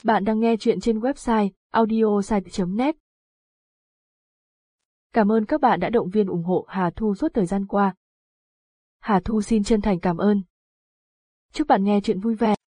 Bạn đang nghe chuyện trên website audiosite.net. Cảm ơn các bạn đã động viên ủng hộ Hà Thu suốt thời gian qua. Hà Thu xin chân thành cảm ơn. Chúc bạn nghe chuyện vui vẻ.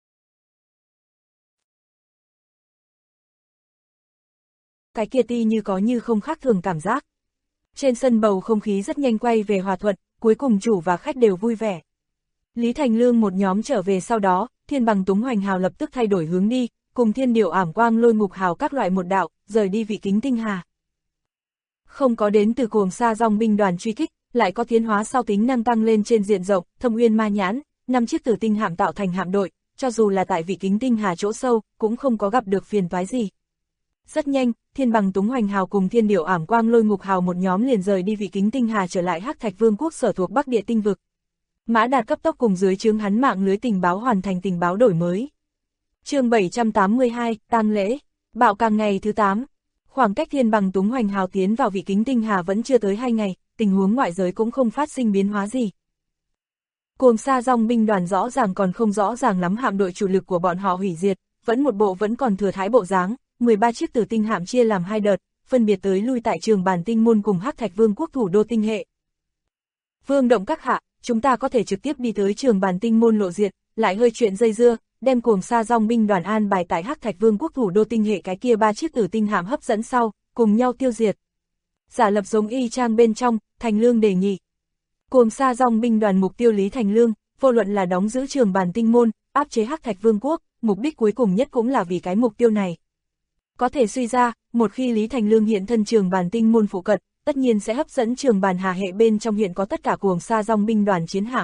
Cái kia ti như có như không khác thường cảm giác. Trên sân bầu không khí rất nhanh quay về hòa thuận, cuối cùng chủ và khách đều vui vẻ. Lý Thành Lương một nhóm trở về sau đó, Thiên Bằng Túng Hoành Hào lập tức thay đổi hướng đi, cùng Thiên Điểu Ảm Quang Lôi Ngục Hào các loại một đạo, rời đi Vị Kính Tinh Hà. Không có đến từ Cuồng Sa Dòng binh đoàn truy kích, lại có tiến hóa sau tính năng tăng lên trên diện rộng, Thâm Uyên Ma Nhãn, 5 chiếc tử tinh hạm tạo thành hạm đội, cho dù là tại Vị Kính Tinh Hà chỗ sâu, cũng không có gặp được phiền toái gì. Rất nhanh, Thiên Bằng Túng Hoành Hào cùng Thiên Điểu Ảm Quang Lôi Ngục Hào một nhóm liền rời đi Vị Kính Tinh Hà trở lại Hắc Thạch Vương quốc sở thuộc Bắc Địa Tinh vực. Mã Đạt cấp tốc cùng dưới trướng hắn mạng lưới tình báo hoàn thành tình báo đổi mới. Chương 782, tang lễ, bạo càng ngày thứ 8. Khoảng cách Thiên Bằng Túng Hoành Hào tiến vào Vị Kính Tinh Hà vẫn chưa tới 2 ngày, tình huống ngoại giới cũng không phát sinh biến hóa gì. Cuồng Sa Dòng binh đoàn rõ ràng còn không rõ ràng lắm hạm đội chủ lực của bọn họ hủy diệt, vẫn một bộ vẫn còn thừa thãi bộ dáng, 13 chiếc tử tinh hạm chia làm 2 đợt, phân biệt tới lui tại Trường Bàn Tinh Môn cùng Hắc Thạch Vương quốc thủ đô tinh hệ. Vương Động các hạ, chúng ta có thể trực tiếp đi tới Trường Bàn Tinh Môn lộ diện, lại hơi chuyện dây dưa, đem Cuồng Sa Dòng binh đoàn an bài tại Hắc Thạch Vương quốc thủ đô tinh hệ cái kia 3 chiếc tử tinh hạm hấp dẫn sau, cùng nhau tiêu diệt. Giả lập giống y chang bên trong, Thành Lương đề nghị. Cuồng Sa Dòng binh đoàn mục tiêu Lý Thành Lương, vô luận là đóng giữ Trường Bàn Tinh Môn, áp chế Hắc Thạch Vương quốc, mục đích cuối cùng nhất cũng là vì cái mục tiêu này. Có thể suy ra, một khi Lý Thành Lương hiện thân Trường Bàn Tinh Môn phụ cận, tất nhiên sẽ hấp dẫn Trường Bàn Hà hệ bên trong hiện có tất cả Cuồng Sa Dòng binh đoàn chiến hạm.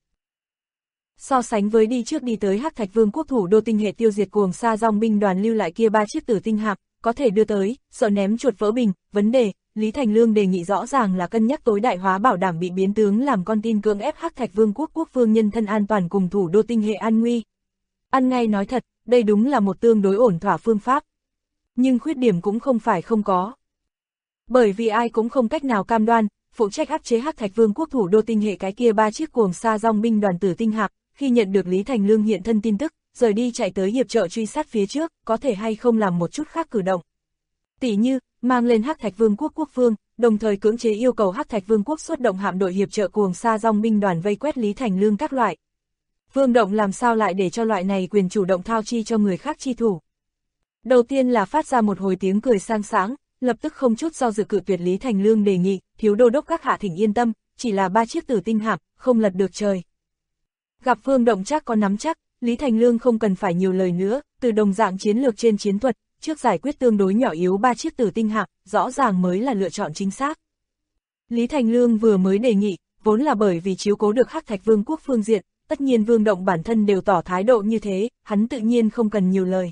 So sánh với đi trước đi tới Hắc Thạch Vương quốc thủ đô tinh hệ tiêu diệt Cuồng Sa Dòng binh đoàn lưu lại kia 3 chiếc tử tinh hạm, có thể đưa tới, sợ ném chuột vỡ bình, vấn đề, Lý Thành Lương đề nghị rõ ràng là cân nhắc tối đại hóa bảo đảm bị biến tướng làm con tin cưỡng ép Hắc Thạch Vương quốc quốc vương nhân thân an toàn cùng thủ đô tinh hệ an nguy. Ăn ngay nói thật, đây đúng là một tương đối ổn thỏa phương pháp. Nhưng khuyết điểm cũng không phải không có. Bởi vì ai cũng không cách nào cam đoan, phụ trách áp chế Hắc Thạch Vương quốc thủ đô tinh hệ cái kia 3 chiếc Cuồng Sa Dòng binh đoàn tử tinh hạm, khi nhận được Lý Thành Lương hiện thân tin tức, rời đi chạy tới hiệp trợ truy sát phía trước, có thể hay không làm một chút khác cử động. Tỷ như, mang lên Hắc Thạch Vương quốc quốc vương, đồng thời cưỡng chế yêu cầu Hắc Thạch Vương quốc xuất động hạm đội hiệp trợ Cuồng Sa Dòng binh đoàn vây quét Lý Thành Lương các loại. Vương Động làm sao lại để cho loại này quyền chủ động thao chi cho người khác chi thủ. Đầu tiên là phát ra một hồi tiếng cười sang sáng, lập tức không chút do dự cự tuyệt Lý Thành Lương đề nghị, thiếu đô đốc các hạ thỉnh yên tâm, chỉ là 3 chiếc tử tinh hạm, không lật được trời. Gặp Vương Động chắc có nắm chắc, Lý Thành Lương không cần phải nhiều lời nữa, từ đồng dạng chiến lược trên chiến thuật, trước giải quyết tương đối nhỏ yếu 3 chiếc tử tinh hạm, rõ ràng mới là lựa chọn chính xác. Lý Thành Lương vừa mới đề nghị, vốn là bởi vì chiếu cố được Hắc Thạch Vương quốc phương diện, tất nhiên Vương Động bản thân đều tỏ thái độ như thế, hắn tự nhiên không cần nhiều lời.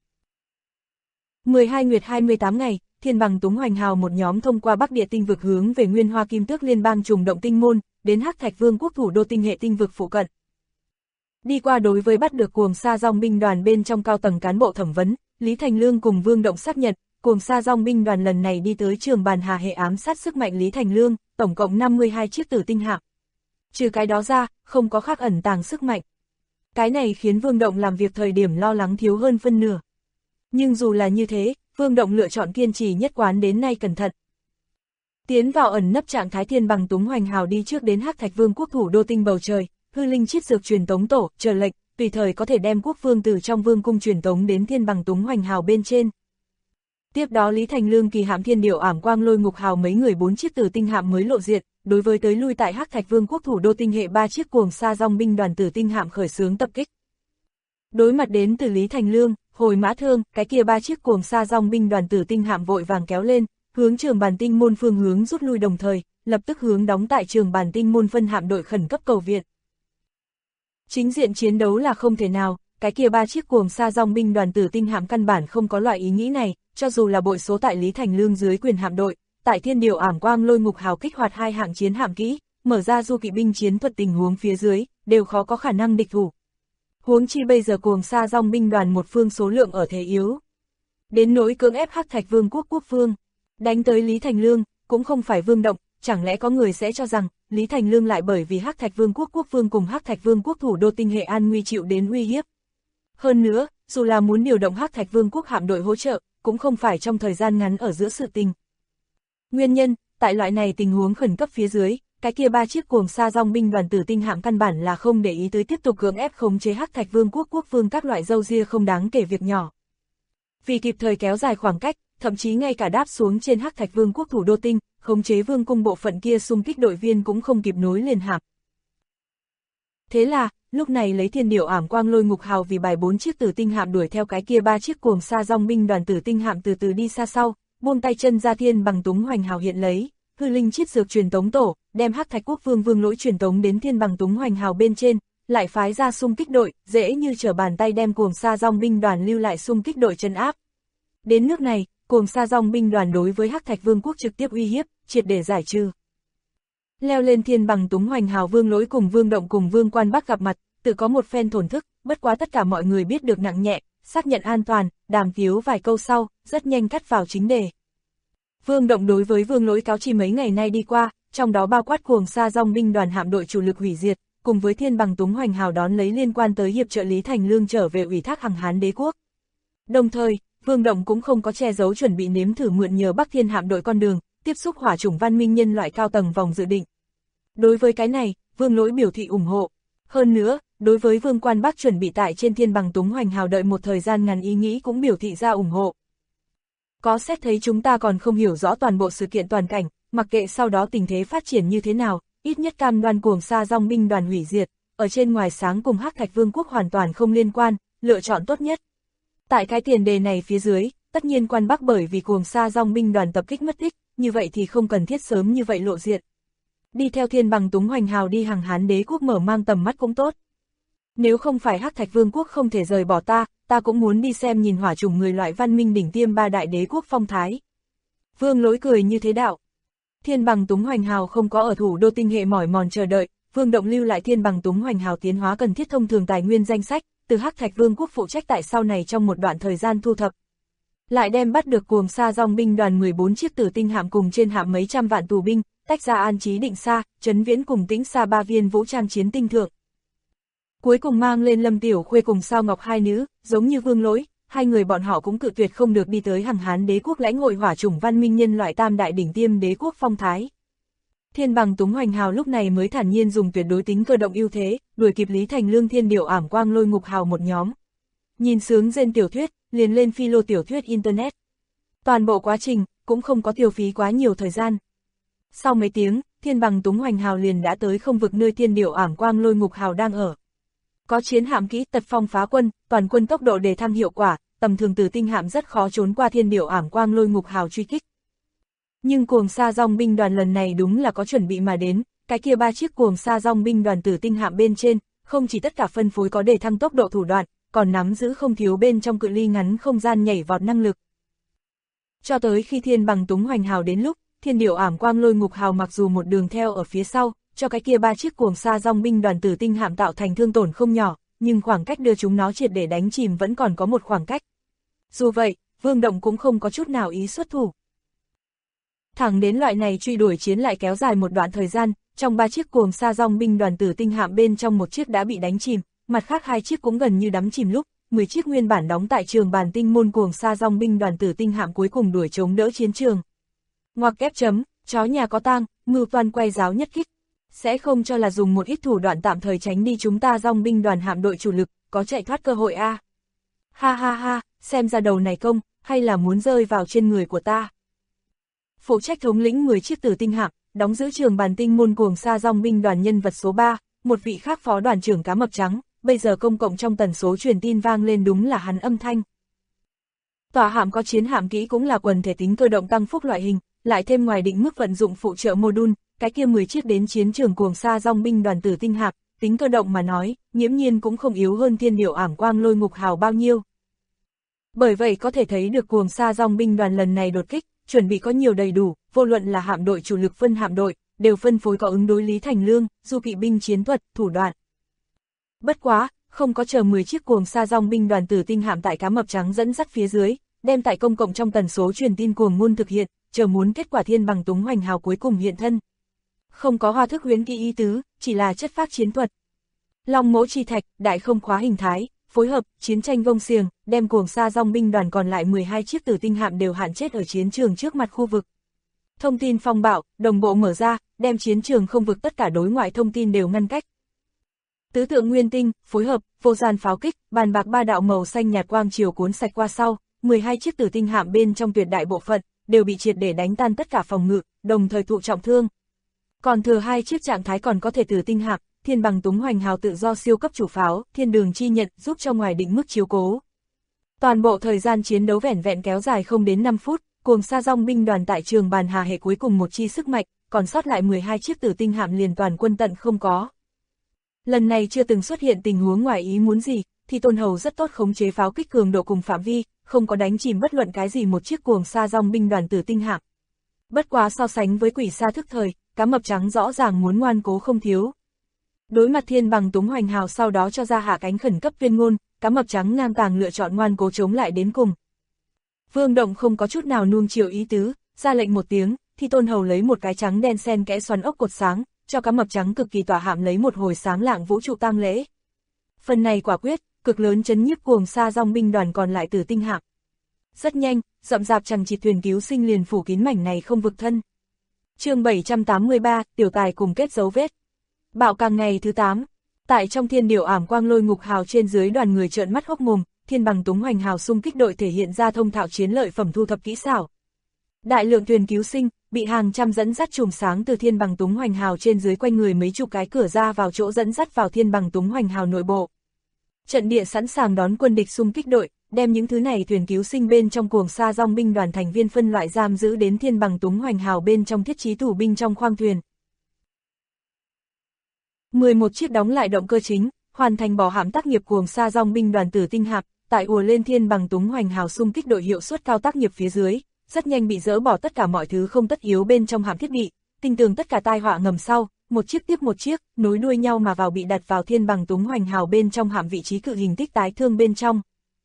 12 nguyệt 28 ngày, Thiên Bằng Túng Hoành Hào một nhóm thông qua Bắc Địa Tinh vực hướng về Nguyên Hoa Kim Tước Liên bang trùng động tinh môn, đến Hắc Thạch Vương quốc thủ đô tinh hệ tinh vực phụ cận. Đi qua đối với bắt được Cuồng Sa Dòng binh đoàn bên trong cao tầng cán bộ thẩm vấn, Lý Thành Lương cùng Vương Động xác nhận, Cuồng Sa Dòng binh đoàn lần này đi tới Trường Bàn Hà hệ ám sát sức mạnh Lý Thành Lương, tổng cộng 52 chiếc tử tinh hạm. Trừ cái đó ra, không có khác ẩn tàng sức mạnh. Cái này khiến Vương Động làm việc thời điểm lo lắng thiếu hơn phân nửa. Nhưng dù là như thế, Vương Động lựa chọn kiên trì nhất quán đến nay cẩn thận. Tiến vào ẩn nấp trạng thái Thiên Bằng Túng Hoành Hào đi trước đến Hắc Thạch Vương quốc thủ đô tinh bầu trời, hư linh chiết dược truyền tống tổ, chờ lệnh, tùy thời có thể đem quốc vương từ trong vương cung truyền tống đến Thiên Bằng Túng Hoành Hào bên trên. Tiếp đó Lý Thành Lương kỳ hạm Thiên Điểu Ảm Quang Lôi Ngục Hào mấy người 4 chiếc tử tinh hạm mới lộ diện, đối với tới lui tại Hắc Thạch Vương quốc thủ đô tinh hệ 3 chiếc Cuồng Sa Dòng binh đoàn tử tinh hạm khởi xướng tập kích. Đối mặt đến từ Lý Thành Lương, Hồi Mã Thương, cái kia 3 chiếc Cuồng Sa Dòng binh đoàn tử tinh hạm vội vàng kéo lên, hướng Trường Bàn Tinh Môn phương hướng rút lui đồng thời, lập tức hướng đóng tại Trường Bàn Tinh Môn phân hạm đội khẩn cấp cầu viện. Chính diện chiến đấu là không thể nào, cái kia 3 chiếc Cuồng Sa Dòng binh đoàn tử tinh hạm căn bản không có loại ý nghĩ này, cho dù là bội số tại Lý Thành Lương dưới quyền hạm đội, tại Thiên Điểu Ảm Quang Lôi Ngục Hào kích hoạt 2 hạng chiến hạm kỹ, mở ra du kỵ binh chiến thuật tình huống phía dưới, đều khó có khả năng địch thủ. Huống chi bây giờ Cuồng Sa Dòng binh đoàn một phương số lượng ở thế yếu. Đến nỗi cưỡng ép Hắc Thạch Vương quốc quốc vương, đánh tới Lý Thành Lương, cũng không phải Vương Động, chẳng lẽ có người sẽ cho rằng, Lý Thành Lương lại bởi vì Hắc Thạch Vương quốc quốc vương cùng Hắc Thạch Vương quốc thủ đô tinh hệ an nguy chịu đến uy hiếp. Hơn nữa, dù là muốn điều động Hắc Thạch Vương quốc hạm đội hỗ trợ, cũng không phải trong thời gian ngắn ở giữa sự tình. Nguyên nhân, tại loại này tình huống khẩn cấp phía dưới, cái kia 3 chiếc cuồng sa dong binh đoàn tử tinh hạm căn bản là không để ý tới tiếp tục cưỡng ép khống chế Hắc Thạch Vương quốc quốc vương các loại râu ria không đáng kể việc nhỏ. Vì kịp thời kéo dài khoảng cách, thậm chí ngay cả đáp xuống trên Hắc Thạch Vương quốc thủ đô tinh, khống chế vương cung bộ phận kia xung kích đội viên cũng không kịp nối liền hạm. Thế là, lúc này lấy thiên điểu ảm quang lôi ngục hào vì bài 4 chiếc tử tinh hạm đuổi theo cái kia 3 chiếc cuồng sa dong binh đoàn tử tinh hạm từ từ đi xa sau, buông tay chân ra thiên bằng túng hoành hào hiện lấy, hư linh chiết dược truyền tống tổ, đem Hắc Thạch quốc vương vương lỗi truyền tống đến thiên bằng túng hoành hào bên trên, lại phái ra xung kích đội, dễ như trở bàn tay đem cuồng sa dong binh đoàn lưu lại xung kích đội trấn áp. Đến nước này, cuồng sa dong binh đoàn đối với Hắc Thạch vương quốc trực tiếp uy hiếp, triệt để giải trừ. Leo lên thiên bằng túng hoành hào vương lỗi cùng vương động cùng vương quan bắc gặp mặt, tự có một phen thổn thức, bất quá tất cả mọi người biết được nặng nhẹ, xác nhận an toàn, đàm tiếu vài câu sau, rất nhanh cắt vào chính đề. Vương động đối với vương lỗi cáo chi mấy ngày nay đi qua, trong đó bao quát cuồng sa dong binh đoàn hạm đội chủ lực hủy diệt, cùng với thiên bằng túng hoành hào đón lấy liên quan tới hiệp trợ Lý Thành Lương trở về ủy thác Hằng Hán đế quốc. Đồng thời, Vương động cũng không có che giấu chuẩn bị nếm thử mượn nhờ Bắc Thiên hạm đội con đường, tiếp xúc hỏa chủng văn minh nhân loại cao tầng vòng dự định. Đối với cái này, Vương lỗi biểu thị ủng hộ. Hơn nữa, đối với Vương quan Bắc chuẩn bị tại trên thiên bằng túng hoành hào đợi một thời gian ngắn ý nghĩ cũng biểu thị ra ủng hộ. Có xét thấy chúng ta còn không hiểu rõ toàn bộ sự kiện toàn cảnh, mặc kệ sau đó tình thế phát triển như thế nào, ít nhất cam đoan cuồng sa dong binh đoàn hủy diệt, ở trên ngoài sáng cùng Hắc Thạch Vương quốc hoàn toàn không liên quan, lựa chọn tốt nhất. Tại cái tiền đề này phía dưới, tất nhiên quan Bắc bởi vì cuồng sa dong binh đoàn tập kích mất tích, như vậy thì không cần thiết sớm như vậy lộ diện. Đi theo thiên bằng túng hoành hào đi Hằng Hán đế quốc mở mang tầm mắt cũng tốt. Nếu không phải Hắc Thạch Vương quốc không thể rời bỏ ta cũng muốn đi xem nhìn hỏa chủng người loại văn minh đỉnh tiêm 3 đại đế quốc phong thái. Vương lỗi cười như thế đạo. Thiên bằng túng hoành hào không có ở thủ đô tinh hệ mỏi mòn chờ đợi, Vương động lưu lại thiên bằng túng hoành hào tiến hóa cần thiết thông thường tài nguyên danh sách, từ Hắc Thạch Vương quốc phụ trách tại sau này trong một đoạn thời gian thu thập. Lại đem bắt được cuồng sa dong binh đoàn 14 chiếc tử tinh hạm cùng trên hạm mấy trăm vạn tù binh, tách ra an trí định xa, trấn viễn cùng tĩnh xa 3 viên vũ trang chiến tinh thượng. Cuối cùng mang lên Lâm Tiểu Khuê cùng Sao Ngọc hai nữ, giống như Vương lỗi, hai người bọn họ cũng cự tuyệt không được đi tới Hằng Hán đế quốc lãnh hội hỏa chủng văn minh nhân loại tam đại đỉnh tiêm đế quốc phong thái. Thiên bằng túng hoành hào lúc này mới thản nhiên dùng tuyệt đối tính cơ động ưu thế, đuổi kịp Lý Thành Lương thiên điểu ảm quang lôi ngục hào một nhóm. Nhìn sướng rên tiểu thuyết, liền lên phi lô tiểu thuyết internet. Toàn bộ quá trình, cũng không có tiêu phí quá nhiều thời gian. Sau mấy tiếng, thiên bằng túng hoành hào liền đã tới không vực nơi thiên điểu ảm quang lôi ngục hào đang ở. Có chiến hạm kỹ tật phong phá quân, toàn quân tốc độ đề thăng hiệu quả, tầm thường tử tinh hạm rất khó trốn qua thiên điểu ảm quang lôi ngục hào truy kích. Nhưng cuồng sa dong binh đoàn lần này đúng là có chuẩn bị mà đến, cái kia 3 chiếc cuồng sa dong binh đoàn tử tinh hạm bên trên, không chỉ tất cả phân phối có đề thăng tốc độ thủ đoạn, còn nắm giữ không thiếu bên trong cự ly ngắn không gian nhảy vọt năng lực. Cho tới khi thiên bằng túng hoành hào đến lúc, thiên điểu ảm quang lôi ngục hào mặc dù một đường theo ở phía sau, cho cái kia 3 chiếc cuồng sa dong binh đoàn tử tinh hạm tạo thành thương tổn không nhỏ, nhưng khoảng cách đưa chúng nó triệt để đánh chìm vẫn còn có một khoảng cách. Dù vậy, Vương động cũng không có chút nào ý xuất thủ. Thẳng đến loại này truy đuổi chiến lại kéo dài một đoạn thời gian, trong 3 chiếc cuồng sa dong binh đoàn tử tinh hạm bên trong một chiếc đã bị đánh chìm, mặt khác 2 chiếc cũng gần như đắm chìm lúc, 10 chiếc nguyên bản đóng tại trường bản tinh môn cuồng sa dong binh đoàn tử tinh hạm cuối cùng đuổi chống đỡ chiến trường. Ngoặc kép chấm, chó nhà có tang, mưu toan quay giáo nhất kích. Sẽ không cho là dùng một ít thủ đoạn tạm thời tránh đi chúng ta dong binh đoàn hạm đội chủ lực, có chạy thoát cơ hội a. Ha ha ha, xem ra đầu này công, hay là muốn rơi vào trên người của ta. Phụ trách thống lĩnh 10 chiếc tử tinh hạm, đóng giữ trường bản tinh môn cuồng sa dong binh đoàn nhân vật số 3, một vị khác phó đoàn trưởng cá mập trắng, bây giờ công cộng trong tần số truyền tin vang lên đúng là hắn âm thanh. Tòa hạm có chiến hạm kỹ cũng là quần thể tính cơ động tăng phúc loại hình, lại thêm ngoài định mức vận dụng phụ trợ module, cái kia 10 chiếc đến chiến trường cuồng sa dong binh đoàn tử tinh hạm, tính cơ động mà nói, nghiễm nhiên cũng không yếu hơn thiên điểu ảm quang lôi ngục hào bao nhiêu. Bởi vậy có thể thấy được cuồng sa dong binh đoàn lần này đột kích, chuẩn bị có nhiều đầy đủ, vô luận là hạm đội chủ lực phân hạm đội, đều phân phối có ứng đối Lý Thành Lương, du kỵ binh chiến thuật, thủ đoạn. Bất quá, không có chờ 10 chiếc cuồng sa dong binh đoàn tử tinh hạm tại cá mập trắng dẫn dắt phía dưới, đem tại công cộng trong tần số truyền tin cuồng ngôn thực hiện, chờ muốn kết quả thiên bằng túng hoành hào cuối cùng hiện thân. Không có hoa thức huyễn kỹ ý tứ, chỉ là chất phác chiến thuật. Long mẫu chi thạch, đại không khóa hình thái, phối hợp, chiến tranh gông xiềng, đem cuồng sa dòng binh đoàn còn lại 12 chiếc tử tinh hạm đều hạn chết ở chiến trường trước mặt khu vực. Thông tin phong bạo, đồng bộ mở ra, đem chiến trường không vực tất cả đối ngoại thông tin đều ngăn cách. Tứ tượng nguyên tinh, phối hợp, vô gian pháo kích, bàn bạc ba đạo màu xanh nhạt quang chiều cuốn sạch qua sau, 12 chiếc tử tinh hạm bên trong tuyệt đại bộ phận, đều bị triệt để đánh tan tất cả phòng ngự, đồng thời thụ trọng thương. Còn thừa 2 chiếc trạng thái còn có thể tử tinh hạm, Thiên Bằng Túng Hoành Hào tự do siêu cấp chủ pháo, Thiên Đường Chi Nhận giúp cho ngoài định mức chiếu cố. Toàn bộ thời gian chiến đấu vẻn vẹn kéo dài không đến 5 phút, cuồng sa dòng binh đoàn tại trường bàn hà hệ cuối cùng một chi sức mạnh, còn sót lại 12 chiếc tử tinh hạm liền toàn quân tận không có. Lần này chưa từng xuất hiện tình huống ngoài ý muốn gì, thì Tôn Hầu rất tốt khống chế pháo kích cường độ cùng phạm vi, không có đánh chìm bất luận cái gì một chiếc cuồng sa dòng binh đoàn tử tinh hạm. Bất quá so sánh với quỷ sa thức thời, cá mập trắng rõ ràng muốn ngoan cố không thiếu. Đối mặt Thiên Bằng Túng Hoành Hào sau đó cho ra hạ cánh khẩn cấp tuyên ngôn, cá mập trắng ngang tàng lựa chọn ngoan cố chống lại đến cùng. Vương Động không có chút nào nuông chiều ý tứ, ra lệnh một tiếng, thì Tôn Hầu lấy một cái trắng đen xen kẽ xoắn ốc cột sáng, cho cá mập trắng cực kỳ tỏa hạm lấy một hồi sáng lạng vũ trụ tang lễ. Phần này quả quyết, cực lớn chấn nhiếp cuồng sa dòng binh đoàn còn lại tử tinh hạm. Rất nhanh, rậm rạp chằng chịt thuyền cứu sinh liền phủ kín mảnh này không vực thân. Chương 783, tiểu tài cùng kết dấu vết. Bạo càng ngày thứ 8. Tại trong thiên điểu ảm quang lôi ngục hào trên dưới đoàn người trợn mắt hốc mồm, Thiên Bằng Túng Hoành Hào xung kích đội thể hiện ra thông thạo chiến lợi phẩm thu thập kỹ xảo. Đại lượng thuyền cứu sinh, bị hàng trăm dẫn dắt chùm sáng từ Thiên Bằng Túng Hoành Hào trên dưới quanh người mấy chục cái cửa ra vào chỗ dẫn dắt vào Thiên Bằng Túng Hoành Hào nội bộ. Trận địa sẵn sàng đón quân địch xung kích đội, đem những thứ này thuyền cứu sinh bên trong cuồng sa dòng binh đoàn thành viên phân loại giam giữ đến Thiên Bằng Túng Hoành Hào bên trong thiết trí tù binh trong khoang thuyền. 11 chiếc đóng lại động cơ chính, hoàn thành bỏ hạm tác nghiệp cuồng sa dòng binh đoàn tử tinh hạm, tại ùa lên Thiên Bằng Túng Hoành Hào xung kích đội hiệu suất cao tác nghiệp phía dưới, rất nhanh bị dỡ bỏ tất cả mọi thứ không tất yếu bên trong hạm thiết bị, tinh tường tất cả tai họa ngầm sau, một chiếc tiếp một chiếc, nối đuôi nhau mà vào bị đặt vào Thiên Bằng Túng Hoành Hào bên trong hạm vị trí cự hình tích tái thương bên trong.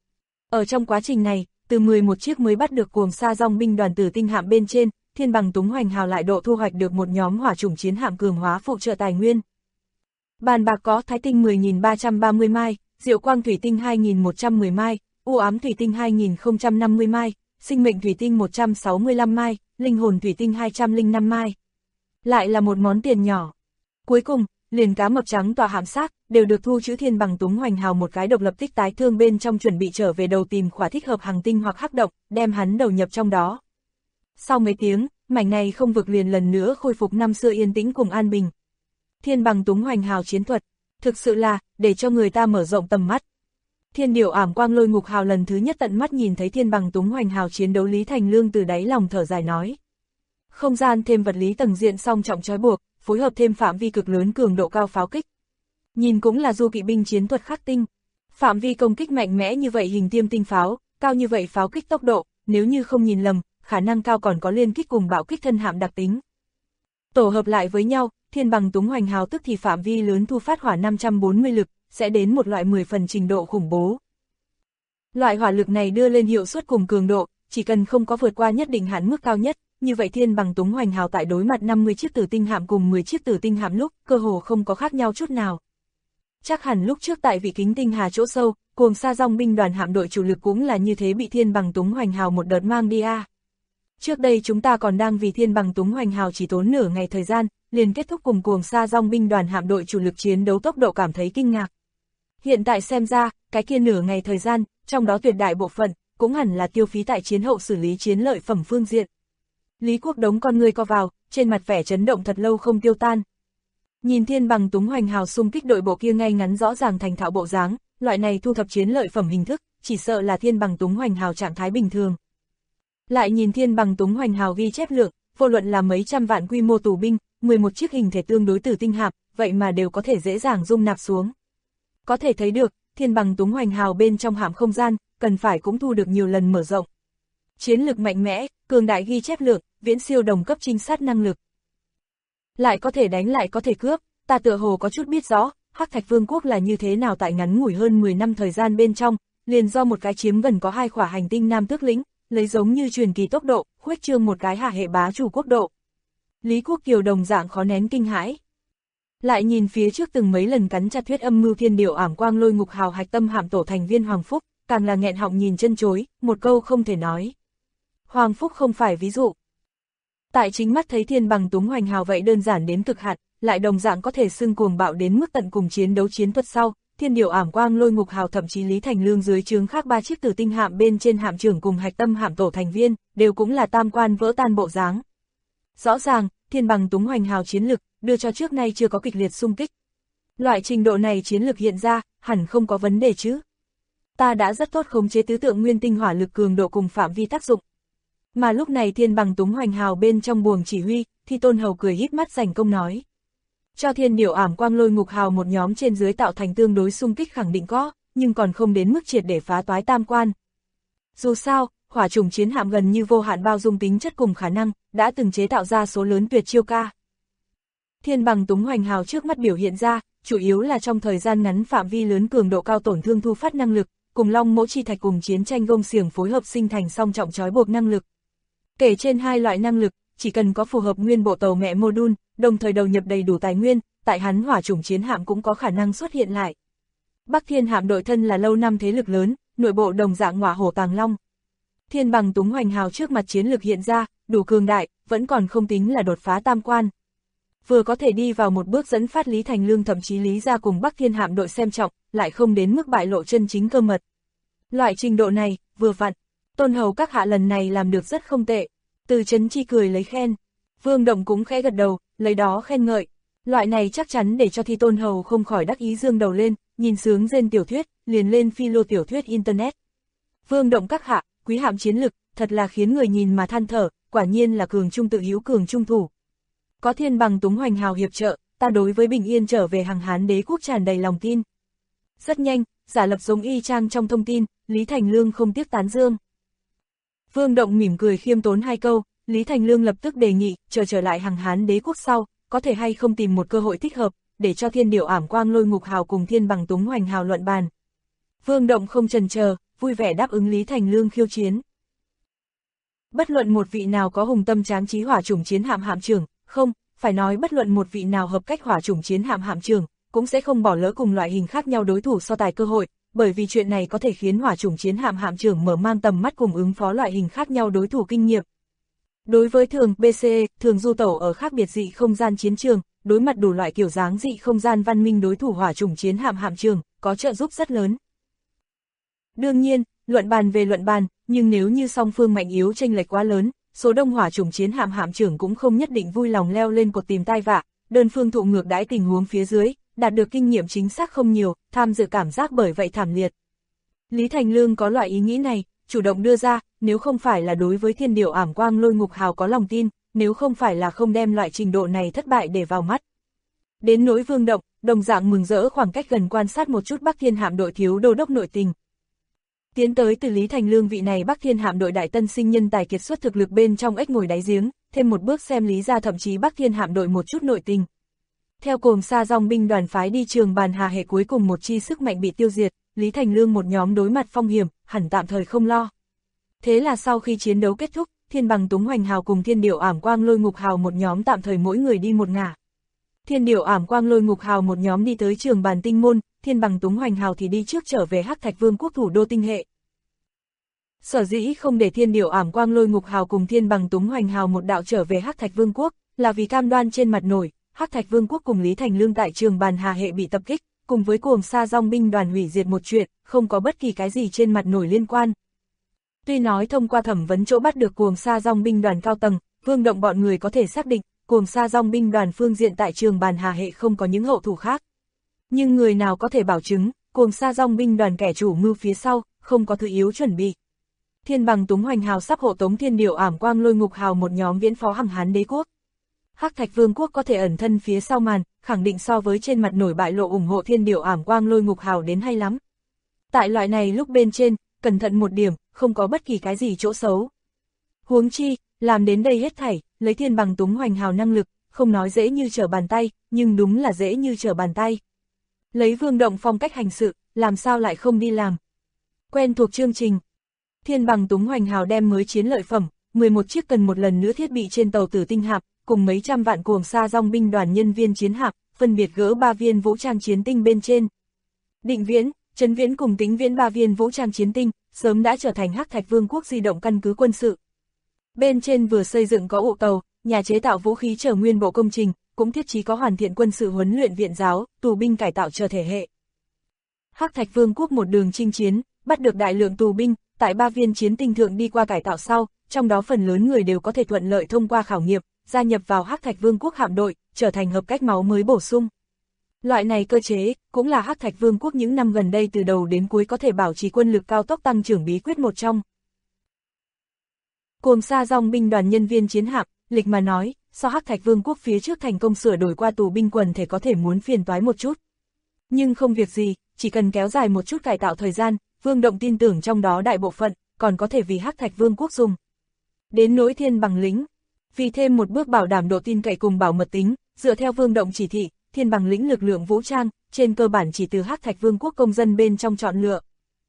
Ở trong quá trình này, từ 11 chiếc mới bắt được cuồng sa dòng binh đoàn tử tinh hạm bên trên, Thiên Bằng Túng Hoành Hào lại độ thu hoạch được một nhóm hỏa chủng chiến hạm cường hóa phụ trợ tài nguyên. Bàn bạc có Thái Tinh 10.330 mai, Diệu Quang Thủy Tinh 2.110 mai, U Ám Thủy Tinh 2.050 mai, Sinh Mệnh Thủy Tinh 165 mai, Linh Hồn Thủy Tinh 205 mai. Lại là một món tiền nhỏ. Cuối cùng, liền cá mập trắng tòa hạm xác, đều được thu chữ Thiên Bằng Túng Hoành Hào một cái độc lập tích tái thương bên trong chuẩn bị trở về đầu tìm khóa thích hợp hành tinh hoặc hắc động, đem hắn đầu nhập trong đó. Sau mấy tiếng, mảnh này không vực liền lần nữa khôi phục năm xưa yên tĩnh cùng an bình. Thiên Bằng Túng Hoành Hào chiến thuật, thực sự là, để cho người ta mở rộng tầm mắt. Thiên điểu ảm quang lôi ngục hào lần thứ nhất tận mắt nhìn thấy Thiên Bằng Túng Hoành Hào chiến đấu, Lý Thành Lương từ đáy lòng thở dài nói. Không gian thêm vật lý tầng diện song trọng trói buộc, phối hợp thêm phạm vi cực lớn cường độ cao pháo kích. Nhìn cũng là du kỵ binh chiến thuật khắc tinh. Phạm vi công kích mạnh mẽ như vậy hình tiêm tinh pháo, cao như vậy pháo kích tốc độ, nếu như không nhìn lầm, khả năng cao còn có liên kích cùng bạo kích thân hạm đặc tính. Tổ hợp lại với nhau, Thiên Bằng Túng Hoành Hào tức thì phạm vi lớn thu phát hỏa 540 lực, sẽ đến một loại 10 phần trình độ khủng bố. Loại hỏa lực này đưa lên hiệu suất cùng cường độ, chỉ cần không có vượt qua nhất định hạn mức cao nhất, như vậy Thiên Bằng Túng Hoành Hào tại đối mặt 50 chiếc tử tinh hạm cùng 10 chiếc tử tinh hạm lúc, cơ hồ không có khác nhau chút nào. Chắc hẳn lúc trước tại vị kính tinh hà chỗ sâu, cuồng sa dòng binh đoàn hạm đội chủ lực cũng là như thế bị Thiên Bằng Túng Hoành Hào một đợt mang đi a. Trước đây chúng ta còn đang vì Thiên Bằng Túng Hoành Hào chỉ tốn nửa ngày thời gian, liền kết thúc cùng cuồng sa dòng binh đoàn hạm đội chủ lực chiến đấu tốc độ cảm thấy kinh ngạc. Hiện tại xem ra, cái kia nửa ngày thời gian, trong đó tuyệt đại bộ phận, cũng hẳn là tiêu phí tại chiến hậu xử lý chiến lợi phẩm phương diện. Lý Quốc Đống con người co vào, trên mặt vẻ chấn động thật lâu không tiêu tan. Nhìn Thiên Bằng Túng Hoành Hào xung kích đội bộ kia ngay ngắn rõ ràng thành thạo bộ dáng, loại này thu thập chiến lợi phẩm hình thức, chỉ sợ là Thiên Bằng Túng Hoành Hào trạng thái bình thường. Lại nhìn Thiên Bằng Túng Hoành Hào ghi chép lượng, vô luận là mấy trăm vạn quy mô tù binh, 11 chiếc hình thể tương đối tử tinh hạm, vậy mà đều có thể dễ dàng dung nạp xuống. Có thể thấy được, Thiên Bằng Túng Hoành Hào bên trong hạm không gian, cần phải cũng thu được nhiều lần mở rộng. Chiến lực mạnh mẽ, cường đại ghi chép lượng, viễn siêu đồng cấp trinh sát năng lực. Lại có thể đánh lại có thể cướp, ta tựa hồ có chút biết rõ, Hắc Thạch Vương quốc là như thế nào tại ngắn ngủi hơn 10 năm thời gian bên trong, liền do một cái chiếm gần có 2 khỏa hành tinh nam tước lĩnh, lấy giống như truyền kỳ tốc độ, khuếch trương một cái hạ hệ bá chủ quốc độ. Lý Quốc Kiều đồng dạng khó nén kinh hãi. Lại nhìn phía trước từng mấy lần cắn chặt huyết âm mưu thiên điểu ảm quang lôi ngục hào hạch tâm hạm tổ thành viên Hoàng Phúc, càng là nghẹn họng nhìn chân chối, một câu không thể nói. Hoàng Phúc không phải ví dụ. Tại chính mắt thấy thiên bằng túng hoành hào vậy đơn giản đến cực hạn, lại đồng dạng có thể xưng cuồng bạo đến mức tận cùng chiến đấu chiến thuật sau, thiên điểu ảm quang lôi ngục hào thậm chí Lý Thành Lương dưới trướng khác 3 chiếc tử tinh hạm bên trên hạm trưởng cùng hạch tâm hạm tổ thành viên, đều cũng là tam quan vỡ tan bộ dáng. Rõ ràng, thiên bằng túng hoành hào chiến lực, đưa cho trước nay chưa có kịch liệt xung kích. Loại trình độ này chiến lực hiện ra, hẳn không có vấn đề chứ. Ta đã rất tốt khống chế tứ tượng nguyên tinh hỏa lực cường độ cùng phạm vi tác dụng. Mà lúc này thiên bằng túng hoành hào bên trong buồng chỉ huy, thì Tôn Hầu cười híp mắt giành công nói. Cho thiên điểu ảm quang lôi ngục hào một nhóm trên dưới tạo thành tương đối xung kích khẳng định có, nhưng còn không đến mức triệt để phá toái tam quan. Dù sao, hỏa chủng chiến hạm gần như vô hạn bao dung tính chất cùng khả năng, đã từng chế tạo ra số lớn tuyệt chiêu ca. Thiên bằng túng hoành hào trước mắt biểu hiện ra, chủ yếu là trong thời gian ngắn phạm vi lớn cường độ cao tổn thương thu phát năng lực, cùng long mỗ chi thạch cùng chiến tranh gông xiềng phối hợp sinh thành song trọng trói buộc năng lực. Kể trên hai loại năng lực, chỉ cần có phù hợp nguyên bộ tàu mẹ module, đồng thời đầu nhập đầy đủ tài nguyên, tại hắn hỏa chủng chiến hạm cũng có khả năng xuất hiện lại. Bắc Thiên hạm đội thân là lâu năm thế lực lớn, nội bộ đồng dạng ngọa hổ tàng long. Thiên bằng túng hoành hào trước mặt chiến lược hiện ra, đủ cường đại, vẫn còn không tính là đột phá tam quan. Vừa có thể đi vào một bước dẫn phát Lý Thành Lương thậm chí Lý ra cùng Bắc Thiên hạm đội xem trọng, lại không đến mức bại lộ chân chính cơ mật. Loại trình độ này, vừa vặn, Tôn Hầu các hạ lần này làm được rất không tệ. Từ Chấn Chi cười lấy khen. Vương Động cũng khẽ gật đầu, lấy đó khen ngợi. Loại này chắc chắn để cho Thi Tôn Hầu không khỏi đắc ý dương đầu lên, nhìn sướng rên tiểu thuyết, liền lên philo tiểu thuyết internet. Vương Động các hạ, quý hạm chiến lực, thật là khiến người nhìn mà than thở, quả nhiên là cường trung tự hữu cường trung thủ. Có thiên bằng túng hoành hào hiệp trợ, ta đối với bình yên trở về hàng Hán đế quốc tràn đầy lòng tin. Rất nhanh, giả lập giống y chang trong thông tin, Lý Thành Lương không tiếc tán dương. Vương Động mỉm cười khiêm tốn hai câu, Lý Thành Lương lập tức đề nghị, trở lại hàng Hán đế quốc sau, có thể hay không tìm một cơ hội thích hợp, để cho thiên điểu ảm quang lôi ngục hào cùng thiên bằng túng hoành hào luận bàn. Vương Động không chần chờ, vui vẻ đáp ứng Lý Thành Lương khiêu chiến. Bất luận một vị nào có hùng tâm tráng trí hỏa chủng chiến hạm hạm trưởng, không, phải nói bất luận một vị nào hợp cách hỏa chủng chiến hạm hạm trưởng, cũng sẽ không bỏ lỡ cùng loại hình khác nhau đối thủ so tài cơ hội, bởi vì chuyện này có thể khiến hỏa chủng chiến hạm hạm trưởng mở mang tầm mắt cùng ứng phó loại hình khác nhau đối thủ kinh nghiệm. Đối với thường BCE, thường du tẩu ở khác biệt dị không gian chiến trường, đối mặt đủ loại kiểu dáng dị không gian văn minh đối thủ hỏa chủng chiến hạm hạm trưởng, có trợ giúp rất lớn. Đương nhiên, luận bàn về luận bàn, nhưng nếu như song phương mạnh yếu chênh lệch quá lớn, số đông hỏa chủng chiến hạm hạm trưởng cũng không nhất định vui lòng leo lên cột tìm tai vạ, đơn phương thụ ngược đãi tình huống phía dưới, đạt được kinh nghiệm chính xác không nhiều, tham dự cảm giác bởi vậy thảm liệt. Lý Thành Lương có loại ý nghĩ này, chủ động đưa ra, nếu không phải là đối với thiên điểu ảm quang lôi ngục hào có lòng tin, nếu không phải là không đem loại trình độ này thất bại để vào mắt. Đến nỗi Vương Động, đồng dạng mừng rỡ khoảng cách gần quan sát một chút Bắc Thiên hạm đội thiếu đô đốc nội tình. Tiến tới từ Lý Thành Lương vị này Bắc Thiên hạm đội đại tân sinh nhân tài kiệt xuất thực lực bên trong ếch ngồi đáy giếng, thêm một bước xem Lý ra thậm chí Bắc Thiên hạm đội một chút nội tình. Theo Cồm Sa Dong binh đoàn phái đi Trường Bàn Hà hệ cuối cùng một chi sức mạnh bị tiêu diệt, Lý Thành Lương một nhóm đối mặt phong hiểm, hẳn tạm thời không lo. Thế là sau khi chiến đấu kết thúc, thiên bằng túng hoành hào cùng thiên điểu ảm quang lôi ngục hào một nhóm tạm thời mỗi người đi một ngả. Thiên điểu ảm quang lôi ngục hào một nhóm đi tới Trường Bàn Tinh Môn, thiên bằng túng hoành hào thì đi trước trở về Hắc Thạch Vương quốc thủ đô tinh hệ. Sở dĩ không để thiên điểu ảm quang lôi ngục hào cùng thiên bằng túng hoành hào một đạo trở về Hắc Thạch Vương quốc, là vì cam đoan trên mặt nổi, Hắc Thạch Vương quốc cùng Lý Thành Lương tại Trường Bàn Hà hệ bị tập kích, cùng với Cồm Sa Dong binh đoàn hủy diệt một chuyện, không có bất kỳ cái gì trên mặt nổi liên quan. Tuy nói thông qua thẩm vấn chỗ bắt được Cồm Sa Dong binh đoàn cao tầng, Vương Động bọn người có thể xác định, Cồm Sa Dong binh đoàn phương diện tại Trường Bàn Hà hệ không có những hậu thủ khác. Nhưng người nào có thể bảo chứng, Cồm Sa Dong binh đoàn kẻ chủ mưu phía sau, không có thứ yếu chuẩn bị. Thiên bằng túng hoành hào sắp hộ tống thiên điểu ảm quang lôi ngục hào một nhóm viễn phó hàng Hán đế quốc. Hắc Thạch Vương quốc có thể ẩn thân phía sau màn, khẳng định so với trên mặt nổi bại lộ ủng hộ thiên điểu ảm quang lôi ngục hào đến hay lắm. Tại loại này lúc bên trên, cẩn thận một điểm, không có bất kỳ cái gì chỗ xấu. Huống chi, làm đến đây hết thảy, lấy thiên bằng túng hoành hào năng lực, không nói dễ như trở bàn tay, nhưng đúng là dễ như trở bàn tay. Lấy Vương Động phong cách hành sự, làm sao lại không đi làm. Quen thuộc chương trình. Thiên bằng túng hoành hào đem mới chiến lợi phẩm, 11 chiếc cần một lần nữa thiết bị trên tàu Tử Tinh hạm, cùng mấy trăm vạn Cồm Sa Dong binh đoàn nhân viên chiến hạm, phân biệt gỡ 3 viên vũ trang chiến tinh bên trên. Định Viễn, Trấn Viễn cùng Tính Viễn 3 viên vũ trang chiến tinh, sớm đã trở thành Hắc Thạch Vương quốc di động căn cứ quân sự. Bên trên vừa xây dựng có ụ tàu, nhà chế tạo vũ khí chờ nguyên bộ công trình, cũng thiết trí có hoàn thiện quân sự huấn luyện viện giáo, tù binh cải tạo chờ thể hệ. Hắc Thạch Vương quốc một đường chinh chiến, bắt được đại lượng tù binh, tại 3 viên chiến tinh thượng đi qua cải tạo sau, trong đó phần lớn người đều có thể thuận lợi thông qua khảo nghiệm, gia nhập vào Hắc Thạch Vương quốc hạm đội, trở thành hợp cách máu mới bổ sung. Loại này cơ chế, cũng là Hắc Thạch Vương quốc những năm gần đây từ đầu đến cuối có thể bảo trì quân lực cao tốc tăng trưởng bí quyết một trong. Cuồng Sa Dong binh đoàn nhân viên chiến hạm, lịch mà nói, so Hắc Thạch Vương quốc phía trước thành công sửa đổi qua tù binh quần thể có thể muốn phiền toái một chút. Nhưng không việc gì, chỉ cần kéo dài một chút cải tạo thời gian, Vương Động tin tưởng trong đó đại bộ phận, còn có thể vì Hắc Thạch Vương quốc dùng. Đến nỗi Thiên Bằng lĩnh, vì thêm một bước bảo đảm độ tin cậy cùng bảo mật tính, dựa theo Vương Động chỉ thị, Thiên Bằng lĩnh lực lượng vũ trang, trên cơ bản chỉ từ Hắc Thạch Vương quốc công dân bên trong chọn lựa.